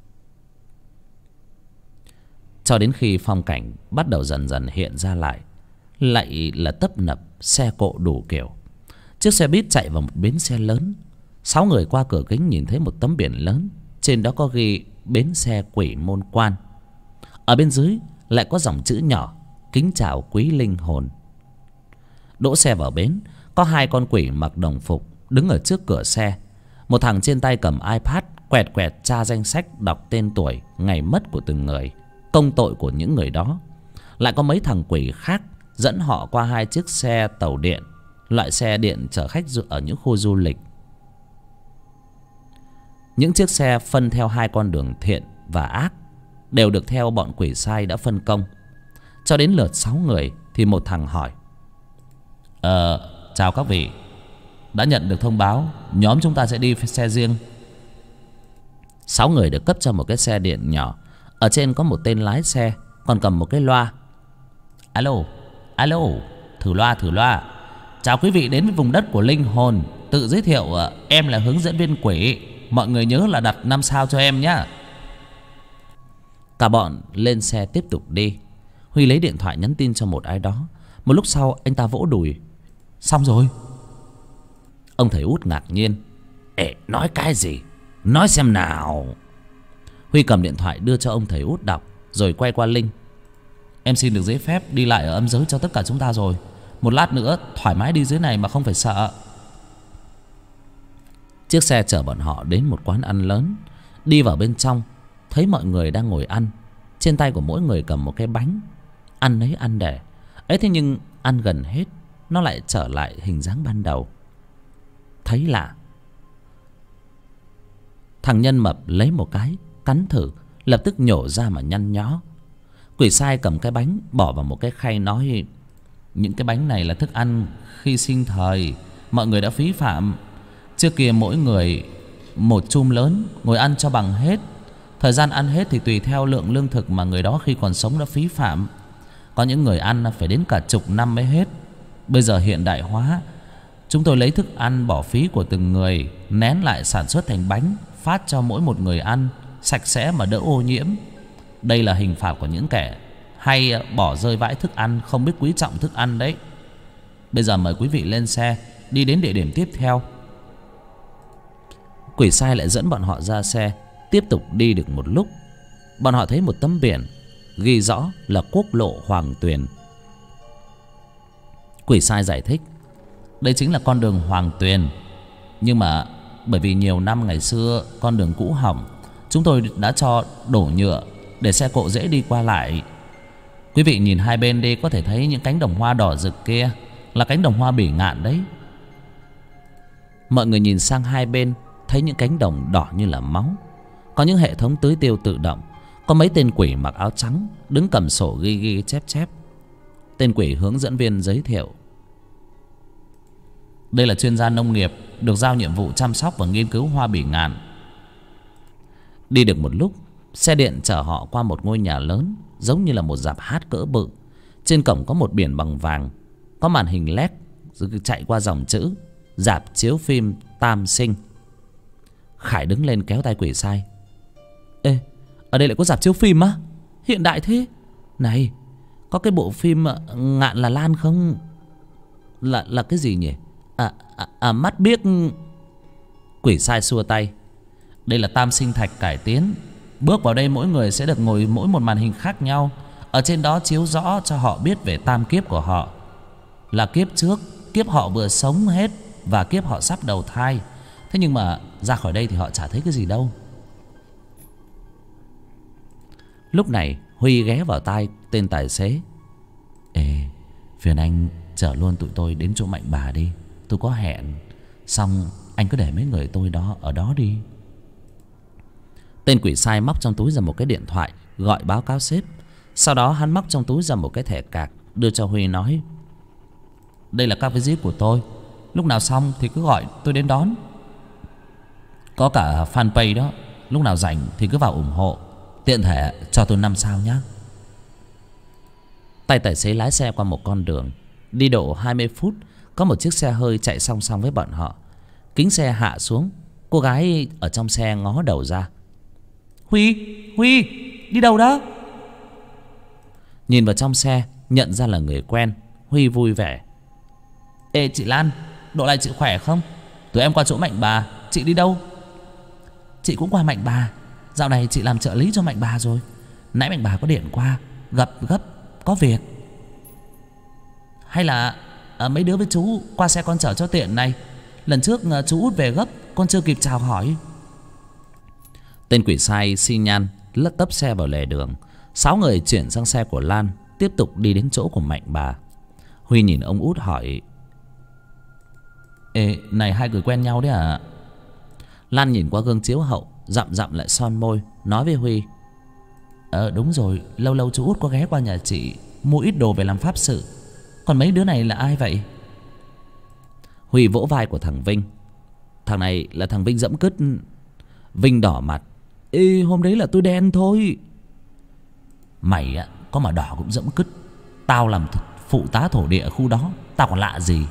Cho đến khi phong cảnh bắt đầu dần dần hiện ra lại là tấp nập xe cộ đủ kiểu. Chiếc xe buýt chạy vào một bến xe lớn. 6 người qua cửa kính nhìn thấy một tấm biển lớn, trên đó có ghi bến xe Quỷ Môn Quan. Ở bên dưới lại có dòng chữ nhỏ: kính chào quý linh hồn. Đỗ xe vào bến, có 2 con quỷ mặc đồng phục đứng ở trước cửa xe. Một thằng trên tay cầm iPad quẹt quẹt tra danh sách, đọc tên tuổi, ngày mất của từng người, công tội của những người đó. Lại có mấy thằng quỷ khác dẫn họ qua 2 chiếc xe tàu điện, loại xe điện chở khách ở những khu du lịch. Những chiếc xe phân theo 2 con đường thiện và ác, đều được theo bọn quỷ sai đã phân công. Cho đến lượt 6 người thì một thằng hỏi: chào các vị, đã nhận được thông báo nhóm chúng ta sẽ đi xe riêng. 6 người được cấp cho một cái xe điện nhỏ. Ở trên có một tên lái xe, còn cầm một cái loa. Alo, thử loa. Chào quý vị đến với vùng đất của linh hồn. Tự giới thiệu, em là hướng dẫn viên quỷ. Mọi người nhớ là đặt 5 sao cho em nhé. Cả bọn lên xe tiếp tục đi. Huy lấy điện thoại nhắn tin cho một ai đó. Một lúc sau anh ta vỗ đùi: xong rồi. Ông thầy Út ngạc nhiên: Ê, nói cái gì? Nói xem nào. Huy cầm điện thoại đưa cho ông thầy Út đọc, rồi quay qua Linh: em xin được giấy phép đi lại ở Âm Giới cho tất cả chúng ta rồi. Một lát nữa thoải mái đi dưới này mà không phải sợ. Chiếc xe chở bọn họ đến một quán ăn lớn. Đi vào bên trong, thấy mọi người đang ngồi ăn. Trên tay của mỗi người cầm một cái bánh. Ăn nấy ăn để ấy, thế nhưng ăn gần hết nó lại trở lại hình dáng ban đầu. Thấy lạ, thằng nhân mập lấy một cái cắn thử, lập tức nhổ ra mà nhăn nhó. Quỷ sai cầm cái bánh bỏ vào một cái khay, nói: những cái bánh này là thức ăn khi sinh thời, mọi người đã phí phạm. Trước kia mỗi người một chum lớn, ngồi ăn cho bằng hết. Thời gian ăn hết thì tùy theo lượng lương thực mà người đó khi còn sống đã phí phạm. Có những người ăn phải đến cả chục năm mới hết. Bây giờ hiện đại hóa, chúng tôi lấy thức ăn bỏ phí của từng người nén lại sản xuất thành bánh, phát cho mỗi một người ăn. sạch sẽ mà đỡ ô nhiễm. Đây là hình phạt của những kẻ hay bỏ rơi vãi thức ăn, không biết quý trọng thức ăn đấy. Bây giờ mời quý vị lên xe, đi đến địa điểm tiếp theo. Quỷ sai lại dẫn bọn họ ra xe. Tiếp tục đi được một lúc, bọn họ thấy một tấm biển ghi rõ là quốc lộ Hoàng Tuyền. Quỷ sai giải thích: đây chính là con đường Hoàng Tuyền. Nhưng mà bởi vì nhiều năm ngày xưa con đường cũ hỏng, chúng tôi đã cho đổ nhựa để xe cộ dễ đi qua lại. Quý vị nhìn hai bên đi, có thể thấy những cánh đồng hoa đỏ rực kia là cánh đồng hoa bỉ ngạn đấy. Mọi người nhìn sang hai bên, thấy những cánh đồng đỏ như là máu. Có những hệ thống tưới tiêu tự động. Có mấy tên quỷ mặc áo trắng đứng cầm sổ ghi ghi chép chép. Tên quỷ hướng dẫn viên giới thiệu: đây là chuyên gia nông nghiệp, được giao nhiệm vụ chăm sóc và nghiên cứu hoa bỉ ngạn. Đi được một lúc, xe điện chở họ qua một ngôi nhà lớn, giống như là một rạp hát cỡ bự. Trên cổng có một biển bằng vàng, có màn hình LED chạy qua dòng chữ rạp chiếu phim Tam Sinh. Khải đứng lên kéo tay quỷ sai: ê, ở đây lại có rạp chiếu phim á? Hiện đại thế. Này, có cái bộ phim Ngạn là Lan không? Là cái gì nhỉ? Mắt biếc. Quỷ sai xua tay: đây là Tam Sinh Thạch cải tiến. Bước vào đây mỗi người sẽ được ngồi mỗi một màn hình khác nhau. Ở trên đó chiếu rõ cho họ biết về tam kiếp của họ, là kiếp trước, kiếp họ vừa sống hết, và kiếp họ sắp đầu thai. Thế nhưng mà ra khỏi đây thì họ chả thấy cái gì đâu. Lúc này Huy ghé vào tai tên tài xế: ê, phiền anh chở luôn tụi tôi đến chỗ Mạnh Bà đi, tôi có hẹn. Xong anh cứ để mấy người tôi đó ở đó đi. Tên quỷ sai móc trong túi ra một cái điện thoại, gọi báo cáo sếp. Sau đó hắn móc trong túi ra một cái thẻ cạc, đưa cho Huy nói: đây là các visit của tôi, lúc nào xong thì cứ gọi tôi đến đón. Có cả fanpage đó, lúc nào rảnh thì cứ vào ủng hộ. Tiện thể cho tôi 5 sao nhé. Tay tài xế lái xe qua một con đường. Đi độ 20 phút, có một chiếc xe hơi chạy song song với bọn họ. Kính xe hạ xuống, cô gái ở trong xe ngó đầu ra: Huy, đi đâu đó? Nhìn vào trong xe, nhận ra là người quen. Huy vui vẻ: ê chị Lan, độ này chị khỏe không? Tụi em qua chỗ Mạnh Bà, chị đi đâu? Chị cũng qua Mạnh Bà. Dạo này chị làm trợ lý cho Mạnh Bà rồi. Nãy Mạnh Bà có điện qua, gặp gấp, có việc. Hay là mấy đứa với chú qua xe con chở cho tiện này. Lần trước chú út về gấp, con chưa kịp chào hỏi. Tên quỷ sai xi nhan lất tấp xe vào lề đường. 6 người chuyển sang xe của Lan, tiếp tục đi đến chỗ của Mạnh Bà. Huy nhìn ông út hỏi: ê, này hai người quen nhau đấy à? Lan nhìn qua gương chiếu hậu, dặm dặm lại son môi, nói với Huy: đúng rồi, lâu lâu chú út có ghé qua nhà chị mua ít đồ về làm pháp sự. Còn mấy đứa này là ai vậy? Huy vỗ vai của thằng Vinh: thằng này là thằng Vinh dẫm cứt. Vinh đỏ mặt: ê, hôm đấy là tôi đen thôi. Mày á, có mà đỏ cũng dẫm cứt. Tao làm phụ tá thổ địa ở khu đó, tao còn lạ gì.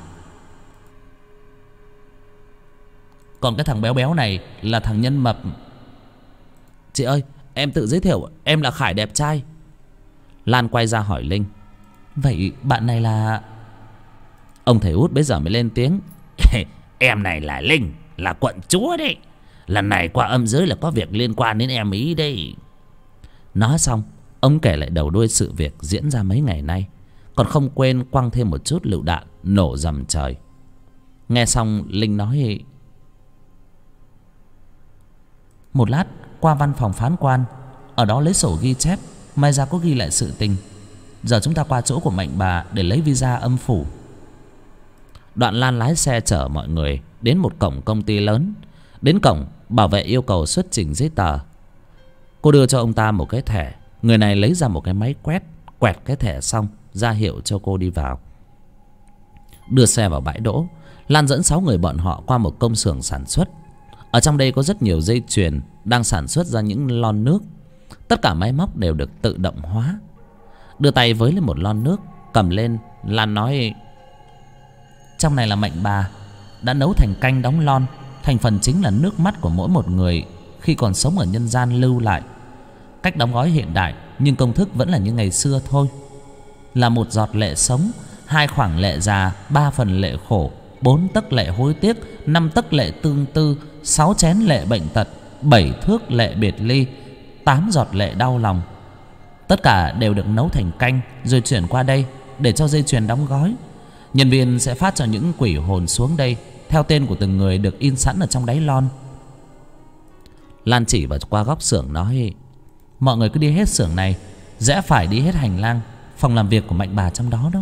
Còn cái thằng béo béo này là thằng Nhân Mập. Chị ơi, em tự giới thiệu, em là Khải đẹp trai. Lan quay ra hỏi Linh: vậy bạn này là... Ông thầy út bấy giờ mới lên tiếng: em này là Linh, là quận chúa đấy. Lần này qua âm giới là có việc liên quan đến em ý đây. Nói xong, ông kể lại đầu đuôi sự việc diễn ra mấy ngày nay, còn không quên quăng thêm một chút lựu đạn nổ rầm trời. Nghe xong, Linh nói: một lát qua văn phòng phán quan, ở đó lấy sổ ghi chép, may ra có ghi lại sự tình. Giờ chúng ta qua chỗ của Mạnh Bà để lấy visa âm phủ. Đoạn Lan lái xe chở mọi người đến một cổng công ty lớn. Đến cổng, bảo vệ yêu cầu xuất trình giấy tờ. Cô đưa cho ông ta một cái thẻ. Người này lấy ra một cái máy quẹt cái thẻ xong ra hiệu cho cô đi vào. Đưa xe vào bãi đỗ, Lan dẫn 6 người bọn họ qua một công xưởng sản xuất. Ở trong đây có rất nhiều dây chuyền đang sản xuất ra những lon nước. Tất cả máy móc đều được tự động hóa. Đưa tay với lên một lon nước, cầm lên, Lan nói: trong này là Mạnh Bà đã nấu thành canh đóng lon. Thành phần chính là nước mắt của mỗi một người khi còn sống ở nhân gian lưu lại. Cách đóng gói hiện đại nhưng công thức vẫn là như ngày xưa thôi. Là 1 giọt lệ sống, 2 khoảng lệ già, 3 phần lệ khổ, 4 tấc lệ hối tiếc, 5 tấc lệ tương tư, 6 chén lệ bệnh tật, 7 thước lệ biệt ly, 8 giọt lệ đau lòng. Tất cả đều được nấu thành canh rồi chuyển qua đây để cho dây chuyền đóng gói. Nhân viên sẽ phát cho những quỷ hồn xuống đây theo tên của từng người được in sẵn ở trong đáy lon. Lan chỉ vào qua góc xưởng nói: mọi người cứ đi hết xưởng này, rẽ phải đi hết hành lang, phòng làm việc của Mạnh bà trong đó đó.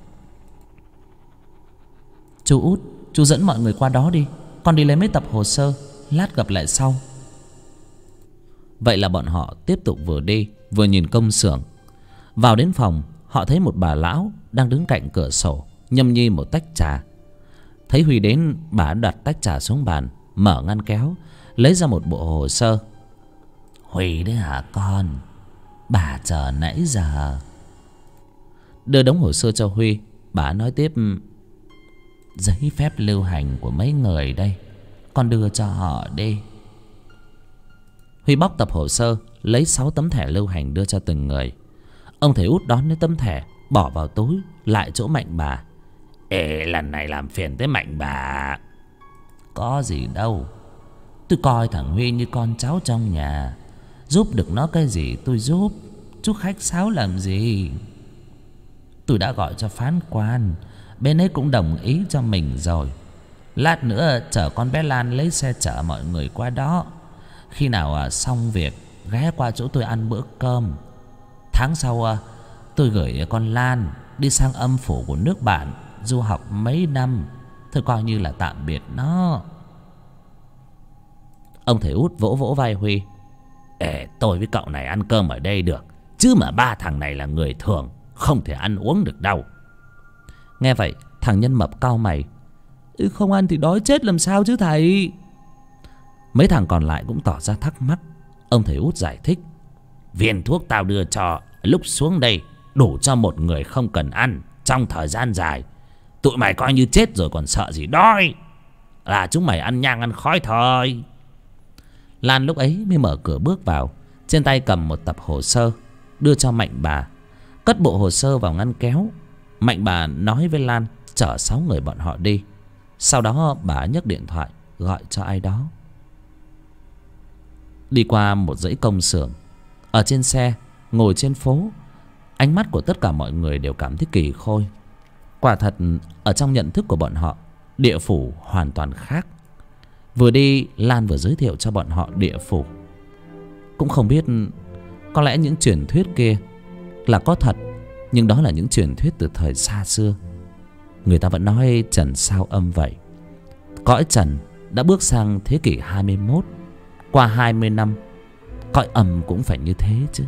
Chú Út, chú dẫn mọi người qua đó đi, con đi lấy mấy tập hồ sơ, lát gặp lại sau. Vậy là bọn họ tiếp tục vừa đi vừa nhìn công xưởng. Vào đến phòng, họ thấy một bà lão đang đứng cạnh cửa sổ nhâm nhi một tách trà. Thấy Huy đến, bà đặt tách trà xuống bàn, mở ngăn kéo, lấy ra một bộ hồ sơ. Huy đấy hả con? Bà chờ nãy giờ. Đưa đống hồ sơ cho Huy, bà nói tiếp: giấy phép lưu hành của mấy người đây, con đưa cho họ đi. Huy bóc tập hồ sơ, lấy 6 tấm thẻ lưu hành đưa cho từng người. Ông thầy Út đón lấy tấm thẻ, bỏ vào túi, lại chỗ Mạnh bà. Ê, lần này làm phiền tới Mạnh bà. Có gì đâu, tôi coi thằng Huy như con cháu trong nhà, giúp được nó cái gì tôi giúp, chú khách sáo làm gì. Tôi đã gọi cho phán quan, bên ấy cũng đồng ý cho mình rồi. Lát nữa chở con bé Lan lấy xe chở mọi người qua đó. Khi nào xong việc ghé qua chỗ tôi ăn bữa cơm. Tháng sau tôi gửi con Lan đi sang âm phủ của nước bạn du học mấy năm, thôi coi như là tạm biệt nó. Ông thầy Út vỗ vỗ vai Huy. Ê, tôi với cậu này ăn cơm ở đây được, chứ mà 3 thằng này là người thường, không thể ăn uống được đâu. Nghe vậy, thằng Nhân Mập cau mày. Không ăn thì đói chết làm sao chứ thầy? Mấy thằng còn lại cũng tỏ ra thắc mắc. Ông thầy Út giải thích: viên thuốc tao đưa cho lúc xuống đây đủ cho một người không cần ăn trong thời gian dài. Tụi mày coi như chết rồi còn sợ gì đói, là chúng mày ăn nhang ăn khói thôi. Lan lúc ấy mới mở cửa bước vào, trên tay cầm một tập hồ sơ, đưa cho Mạnh bà. Cất bộ hồ sơ vào ngăn kéo. Mạnh bà nói với Lan chở 6 người bọn họ đi. Sau đó bà nhấc điện thoại gọi cho ai đó. Đi qua một dãy công xưởng, ở trên xe, ngồi trên phố, ánh mắt của tất cả mọi người đều cảm thấy kỳ khôi. Quả thật, ở trong nhận thức của bọn họ, địa phủ hoàn toàn khác. Vừa đi, Lan vừa giới thiệu cho bọn họ địa phủ. Cũng không biết, có lẽ những truyền thuyết kia là có thật, nhưng đó là những truyền thuyết từ thời xa xưa. Người ta vẫn nói trần sao âm vậy. Cõi trần đã bước sang thế kỷ 21. Qua 20 năm, cõi âm cũng phải như thế chứ.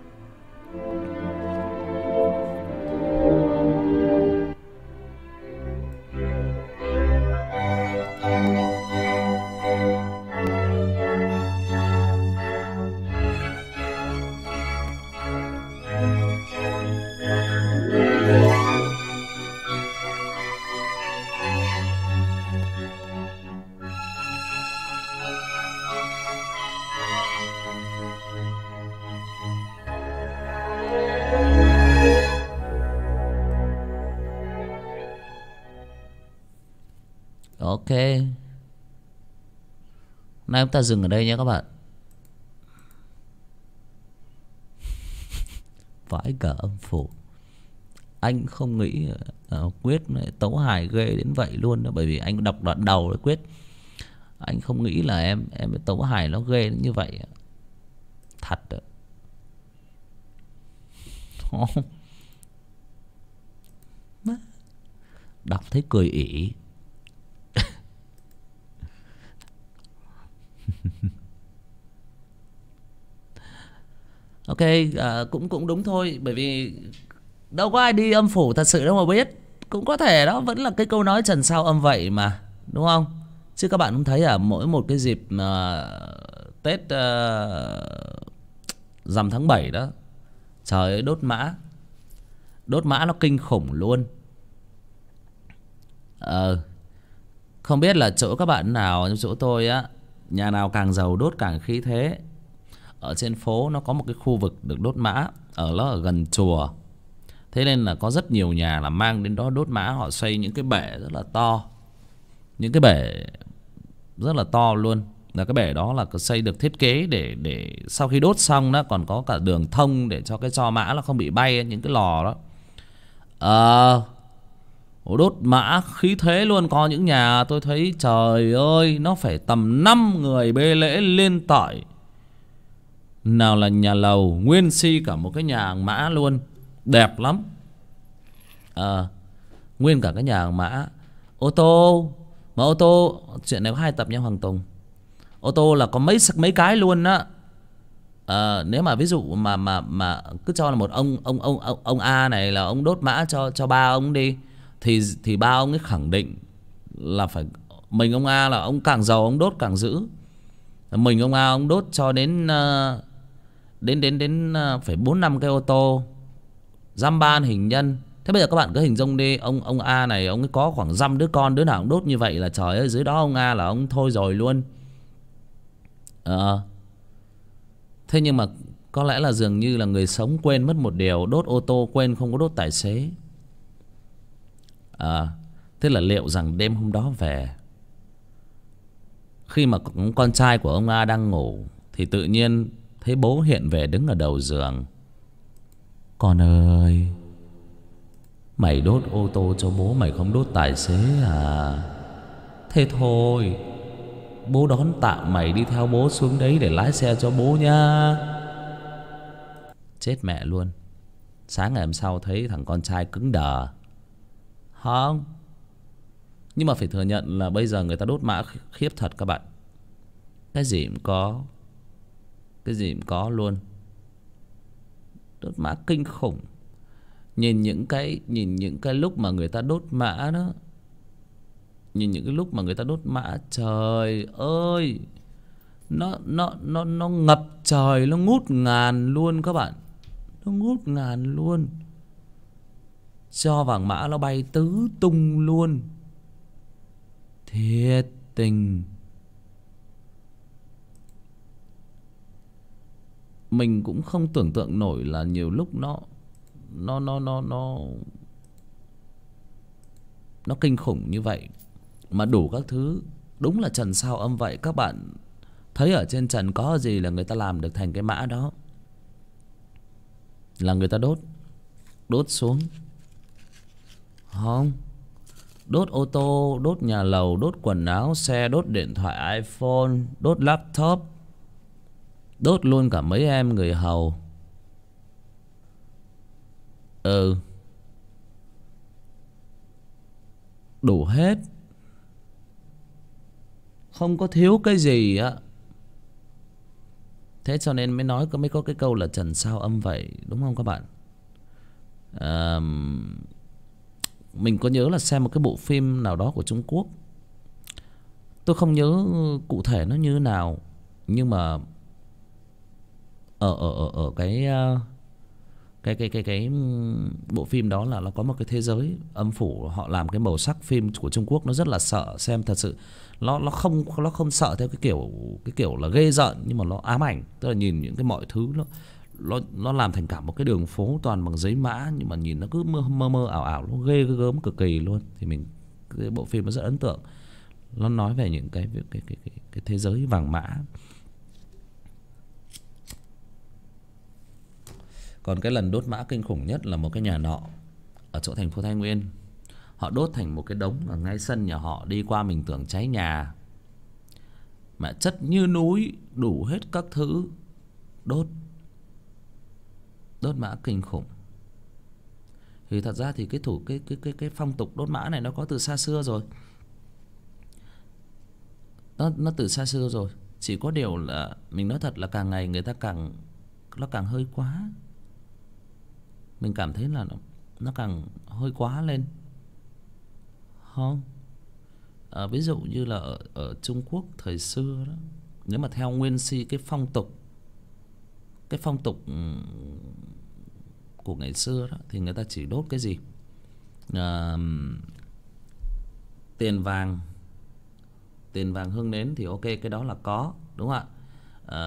Ok, nay chúng ta dừng ở đây nhé các bạn. Vãi cả âm phủ. Anh không nghĩ Quyết tấu hài ghê đến vậy luôn đó. Bởi vì anh đọc đoạn đầu đấy Quyết, anh không nghĩ là em tấu hài nó ghê đến như vậy. Thật đó. Đọc thấy cười ỉ. Ok, cũng đúng thôi. Bởi vì đâu có ai đi âm phủ thật sự đâu mà biết. Cũng có thể đó vẫn là cái câu nói trần sao âm vậy mà, đúng không? Chứ các bạn không thấy mỗi một cái dịp Tết rằm tháng 7 đó, trời ơi, đốt mã nó kinh khủng luôn. Không biết là chỗ các bạn nào, nhưng chỗ tôi á, Nhà nào càng giàu đốt càng khí thế. Ở trên phố nó có một cái khu vực được đốt mã, nó ở gần chùa. Thế nên là có rất nhiều nhà là mang đến đó đốt mã. Họ xây những cái bể rất là to, những cái bể rất là to luôn. Là cái bể đó là xây được thiết kế để sau khi đốt xong đó còn có cả đường thông để cho cái tro mã nó không bị bay những cái lò đó. Đốt mã khí thế luôn. Có những nhà tôi thấy trời ơi, nó phải tầm 5 người bê lễ lên tỏi. Nào là nhà lầu nguyên si cả một cái nhà hàng mã luôn, đẹp lắm. Nguyên cả cái nhà hàng mã. Ô tô, mà ô tô chuyện này có 2 tập nha Hoàng Tùng. Ô tô là có mấy cái luôn á. Nếu mà ví dụ mà cứ cho là một ông A này là ông đốt mã cho ba ông đi, thì ba ông ấy khẳng định là phải mình ông A là ông càng giàu ông đốt càng giữ. Mình ông A ông đốt cho đến phải 4-5 cái ô tô, dăm ban hình nhân. Thế bây giờ các bạn cứ hình dung đi, ông A này ông ấy có khoảng dăm đứa con, đứa nào cũng đốt như vậy là trời ơi, dưới đó ông A là ông thôi rồi luôn. Thế nhưng mà có lẽ là dường như là người sống quên mất một điều, đốt ô tô quên không có đốt tài xế. Thế là liệu rằng đêm hôm đó về, khi mà con trai của ông A đang ngủ, thì tự nhiên thấy bố hiện về đứng ở đầu giường. Con ơi, mày đốt ô tô cho bố, mày không đốt tài xế à? Thế thôi, bố đón tạm mày đi theo bố xuống đấy để lái xe cho bố nha. Chết mẹ luôn. Sáng ngày hôm sau thấy thằng con trai cứng đờ. Không. Nhưng mà phải thừa nhận là bây giờ người ta đốt mã khiếp thật các bạn. Cái gì cũng có. Cái gì cũng có luôn. Đốt mã kinh khủng. Nhìn những cái lúc mà người ta đốt mã đó. Nhìn những cái lúc mà người ta đốt mã, trời ơi, nó ngập trời, nó ngút ngàn luôn các bạn. Nó ngút ngàn luôn. Cho vàng mã nó bay tứ tung luôn. Thiệt tình. Mình cũng không tưởng tượng nổi là nhiều lúc nó kinh khủng như vậy. Mà đủ các thứ. Đúng là trần sao âm vậy. Các bạn thấy ở trên trần có gì là người ta làm được thành cái mã đó. Là người ta đốt xuống. Không. Đốt ô tô, đốt nhà lầu, đốt quần áo, xe, đốt điện thoại iPhone, đốt laptop, đốt luôn cả mấy em người hầu. Đủ hết. Không có thiếu cái gì á. Thế cho nên mới có cái câu là trần sao âm vậy, đúng không các bạn? Mình có nhớ là xem một cái bộ phim nào đó của Trung Quốc. Tôi không nhớ cụ thể nó như thế nào, nhưng mà ở cái bộ phim đó là nó có một cái thế giới âm phủ. Họ làm cái màu sắc phim của Trung Quốc nó rất là sợ. Xem thật sự nó không sợ theo cái kiểu là ghê rợn, nhưng mà nó ám ảnh. Tức là nhìn những cái mọi thứ nó làm thành cả một cái đường phố toàn bằng giấy mã, nhưng mà nhìn nó cứ mơ ảo ảo, nó ghê gớm cực kỳ luôn. Thì cái bộ phim nó rất ấn tượng. Nó nói về những cái thế giới vàng mã. Còn cái lần đốt mã kinh khủng nhất là một cái nhà nọ ở chỗ thành phố Thái Nguyên. Họ đốt thành một cái đống ở ngay sân nhà họ. Đi qua mình tưởng cháy nhà, mà chất như núi, đủ hết các thứ. Đốt mã kinh khủng. Thì thật ra thì cái phong tục đốt mã này nó có từ xa xưa rồi. Nó từ xa xưa rồi. Chỉ có điều là mình nói thật là càng ngày người ta nó càng hơi quá. Mình cảm thấy là nó càng hơi quá lên. Không. Ví dụ như là ở Trung Quốc thời xưa đó, nếu mà theo nguyên si cái phong tục của ngày xưa đó, thì người ta chỉ đốt cái gì? Tiền vàng, tiền vàng hương nến thì ok, cái đó là có, đúng không ạ?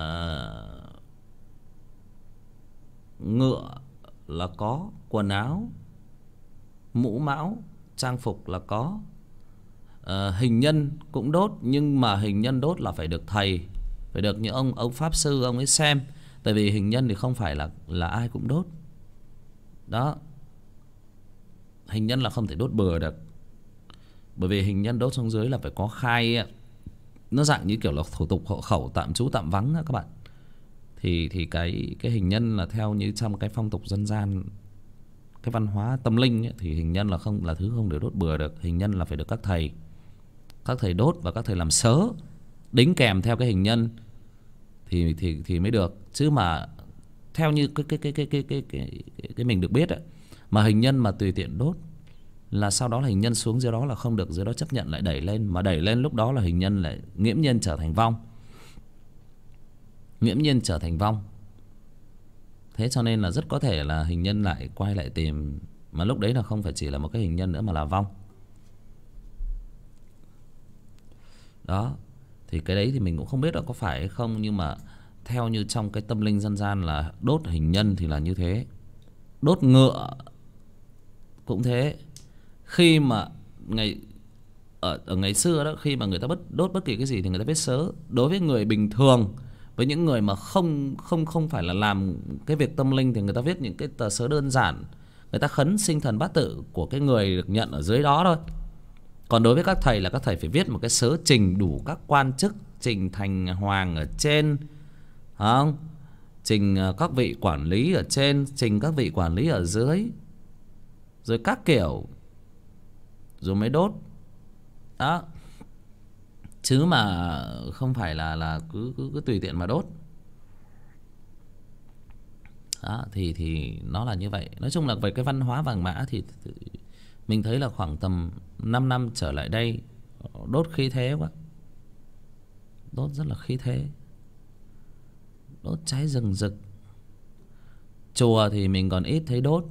Ngựa là có, quần áo, mũ mão, trang phục là có. Hình nhân cũng đốt, nhưng mà hình nhân đốt là phải được thầy, phải được những ông pháp sư ông ấy xem. Tại vì hình nhân thì không phải là ai cũng đốt. Đó. Hình nhân là không thể đốt bừa được. Bởi vì hình nhân đốt xuống dưới là phải có khai, nó dạng như kiểu là thủ tục hộ khẩu tạm trú tạm vắng các bạn. Thì cái hình nhân là theo như trong cái phong tục dân gian, cái văn hóa tâm linh ấy, thì hình nhân là không, là thứ không được đốt bừa được. Hình nhân là phải được các thầy đốt và các thầy làm sớ đính kèm theo cái hình nhân thì mới được. Chứ mà theo như cái mình được biết ấy, mà hình nhân mà tùy tiện đốt là sau đó là hình nhân xuống dưới đó là không được, dưới đó chấp nhận lại đẩy lên, mà đẩy lên lúc đó là hình nhân lại nghiễm nhiên trở thành vong. Nghiễm nhiên trở thành vong. Thế cho nên là rất có thể là hình nhân lại quay lại tìm, mà lúc đấy là không phải chỉ là một cái hình nhân nữa mà là vong. Đó. Thì cái đấy thì mình cũng không biết là có phải hay không, nhưng mà theo như trong cái tâm linh dân gian là đốt hình nhân thì là như thế. Đốt ngựa cũng thế. Khi mà ở ngày xưa đó, khi mà người ta đốt bất kỳ cái gì thì người ta viết sớ. Đối với người bình thường, với những người mà không phải là làm cái việc tâm linh thì người ta viết những cái tờ sớ đơn giản. Người ta khấn sinh thần bát tự của cái người được nhận ở dưới đó thôi. Còn đối với các thầy là các thầy phải viết một cái sớ trình đủ các quan chức, trình thành hoàng ở trên, không? Trình các vị quản lý ở trên, trình các vị quản lý ở dưới, rồi các kiểu, rồi mới đốt. Đó. Chứ mà không phải là cứ tùy tiện mà đốt. Đó, thì nó là như vậy. Nói chung là về cái văn hóa vàng mã thì mình thấy là khoảng tầm 5 năm trở lại đây đốt khí thế quá. Đốt rất là khí thế. Đốt cháy rừng rực. Chùa thì mình còn ít thấy đốt.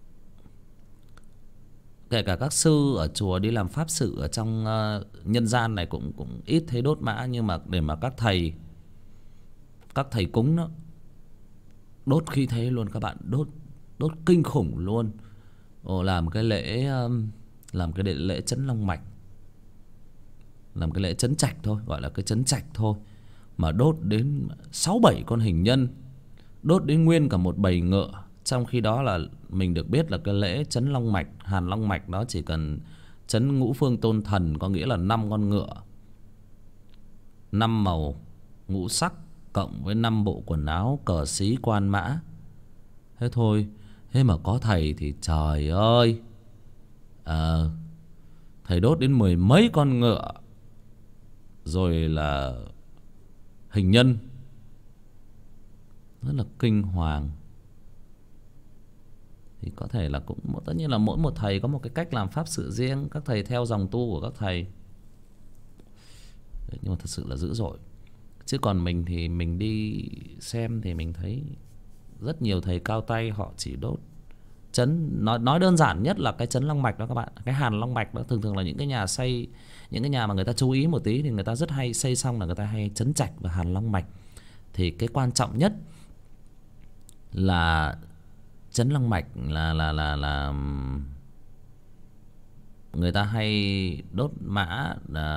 Kể cả các sư ở chùa đi làm pháp sự ở trong nhân gian này cũng ít thấy đốt mã. Nhưng mà để mà các thầy cúng đó, đốt khí thế luôn các bạn. Đốt kinh khủng luôn. Làm cái lễ chấn long mạch, làm cái lễ chấn trạch thôi, gọi là cái chấn trạch thôi, mà đốt đến 6-7 con hình nhân, đốt đến nguyên cả một bầy ngựa. Trong khi đó là mình được biết là cái lễ chấn long mạch, hàn long mạch đó chỉ cần chấn ngũ phương tôn thần, có nghĩa là 5 con ngựa, 5 màu ngũ sắc, cộng với 5 bộ quần áo cờ xí quan mã. Thế thôi. Thế mà có thầy thì trời ơi, thầy đốt đến 10 mấy con ngựa, rồi là hình nhân, rất là kinh hoàng. Thì có thể là cũng tất nhiên là mỗi một thầy có một cái cách làm pháp sự riêng, các thầy theo dòng tu của các thầy. Nhưng mà thật sự là dữ dội. Chứ còn mình thì mình đi xem thì mình thấy rất nhiều thầy cao tay họ chỉ đốt chấn. Nói đơn giản nhất là cái chấn long mạch đó các bạn. Cái hàn long mạch đó, thường là những cái nhà xây, những cái nhà mà người ta chú ý một tí thì người ta rất hay xây xong là người ta hay chấn trạch và hàn long mạch. Thì cái quan trọng nhất là chấn long mạch là người ta hay đốt mã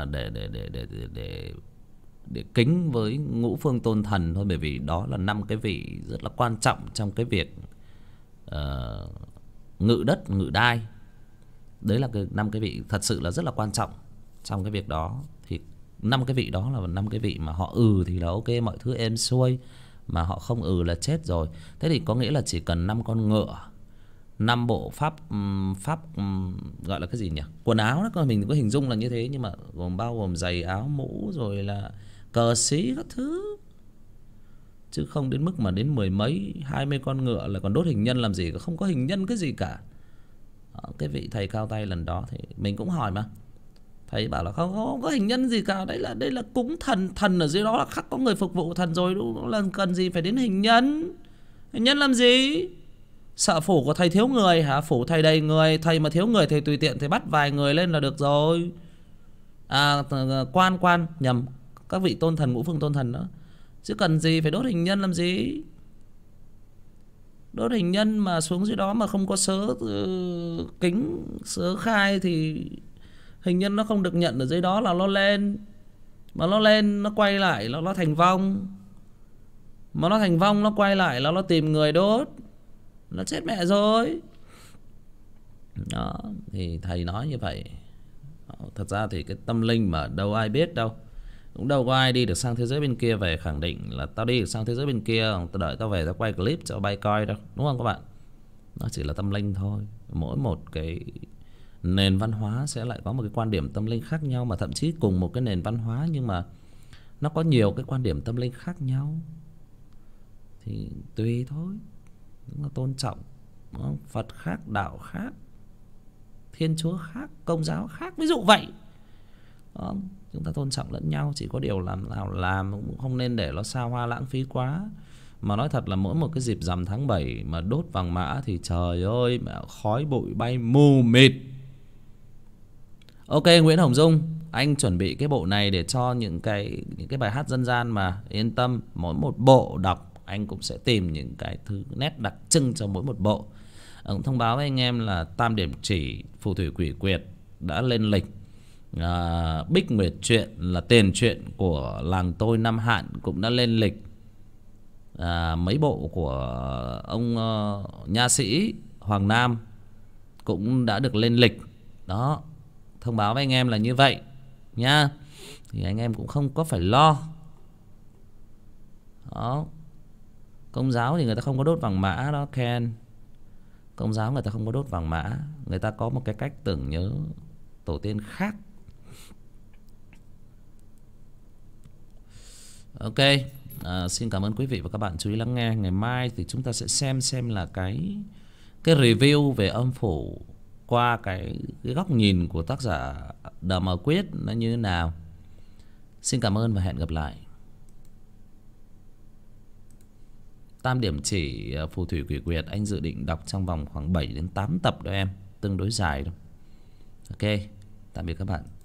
để kính với ngũ phương tôn thần thôi. Bởi vì đó là 5 cái vị rất là quan trọng trong cái việc ngự đất ngự đai. Đấy là 5 cái vị thật sự là rất là quan trọng trong cái việc đó. Thì 5 cái vị đó là 5 cái vị mà họ thì là ok, mọi thứ êm xuôi, mà họ không là chết rồi. Thế thì có nghĩa là chỉ cần 5 con ngựa, 5 bộ pháp gọi là cái gì nhỉ, quần áo đó, mình có hình dung là như thế. Nhưng mà bao gồm giày áo mũ rồi là cờ xí các thứ, chứ không đến mức mà đến 10 mấy 20 con ngựa là còn đốt hình nhân làm gì. Không có hình nhân cái gì cả. Cái vị thầy cao tay lần đó thì mình cũng hỏi mà, thầy bảo là không có hình nhân gì cả. Đây là cúng thần ở dưới đó là khắc có người phục vụ thần rồi, đúng là cần gì phải đến hình nhân. Hình nhân làm gì? Sợ phủ của thầy thiếu người hả? Phủ thầy đầy người, thầy mà thiếu người thầy tùy tiện thầy bắt vài người lên là được rồi. Quan nhầm, các vị tôn thần, ngũ phương tôn thần nữa. Chứ cần gì phải đốt hình nhân làm gì. Đốt hình nhân mà xuống dưới đó mà không có sớ kính, sớ khai thì hình nhân nó không được nhận ở dưới đó là nó lên. Mà nó lên nó quay lại là nó thành vong. Mà nó thành vong nó quay lại là nó tìm người đốt. Nó chết mẹ rồi. Đó, thì thầy nói như vậy. Thật ra thì cái tâm linh mà đâu ai biết đâu. Cũng đâu có ai đi được sang thế giới bên kia về khẳng định là tao đi được sang thế giới bên kia, tao đợi tao về tao quay clip cho bay coi đâu, đúng không các bạn? Nó chỉ là tâm linh thôi. Mỗi một cái nền văn hóa sẽ lại có một cái quan điểm tâm linh khác nhau. Mà thậm chí cùng một cái nền văn hóa nhưng mà nó có nhiều cái quan điểm tâm linh khác nhau. Thì tùy thôi. Nó tôn trọng. Phật khác, đạo khác, Thiên Chúa khác, Công giáo khác, ví dụ vậy. Đó, chúng ta tôn trọng lẫn nhau. Chỉ có điều làm nào làm cũng không nên để nó xa hoa lãng phí quá. Mà nói thật là mỗi một cái dịp rằm tháng 7 mà đốt vàng mã thì trời ơi, mẹ khói bụi bay mù mịt. Ok Nguyễn Hồng Dung, anh chuẩn bị cái bộ này để cho những cái bài hát dân gian mà yên tâm. Mỗi một bộ đọc anh cũng sẽ tìm những cái thứ nét đặc trưng cho mỗi một bộ. Cũng thông báo với anh em là Tam Điểm Chỉ, Phù Thủy Quỷ Quyệt đã lên lịch. Bích Nguyệt Truyện là tiền truyện của làng tôi Nam Hạn cũng đã lên lịch. Mấy bộ của ông nha sĩ Hoàng Nam cũng đã được lên lịch. Đó, thông báo với anh em là như vậy nha. Thì anh em cũng không có phải lo. Đó, Công giáo thì người ta không có đốt vàng mã đó Ken. Công giáo người ta không có đốt vàng mã. Người ta có một cái cách tưởng nhớ tổ tiên khác. Ok, xin cảm ơn quý vị và các bạn chú ý lắng nghe. Ngày mai thì chúng ta sẽ xem là cái review về âm phủ qua cái góc nhìn của tác giả Đàm Mở Quyết nó như thế nào. Xin cảm ơn và hẹn gặp lại. Tam Điểm Chỉ, Phù Thủy Quỷ Quyệt anh dự định đọc trong vòng khoảng 7 đến 8 tập đó em, tương đối dài đâu. Ok, tạm biệt các bạn.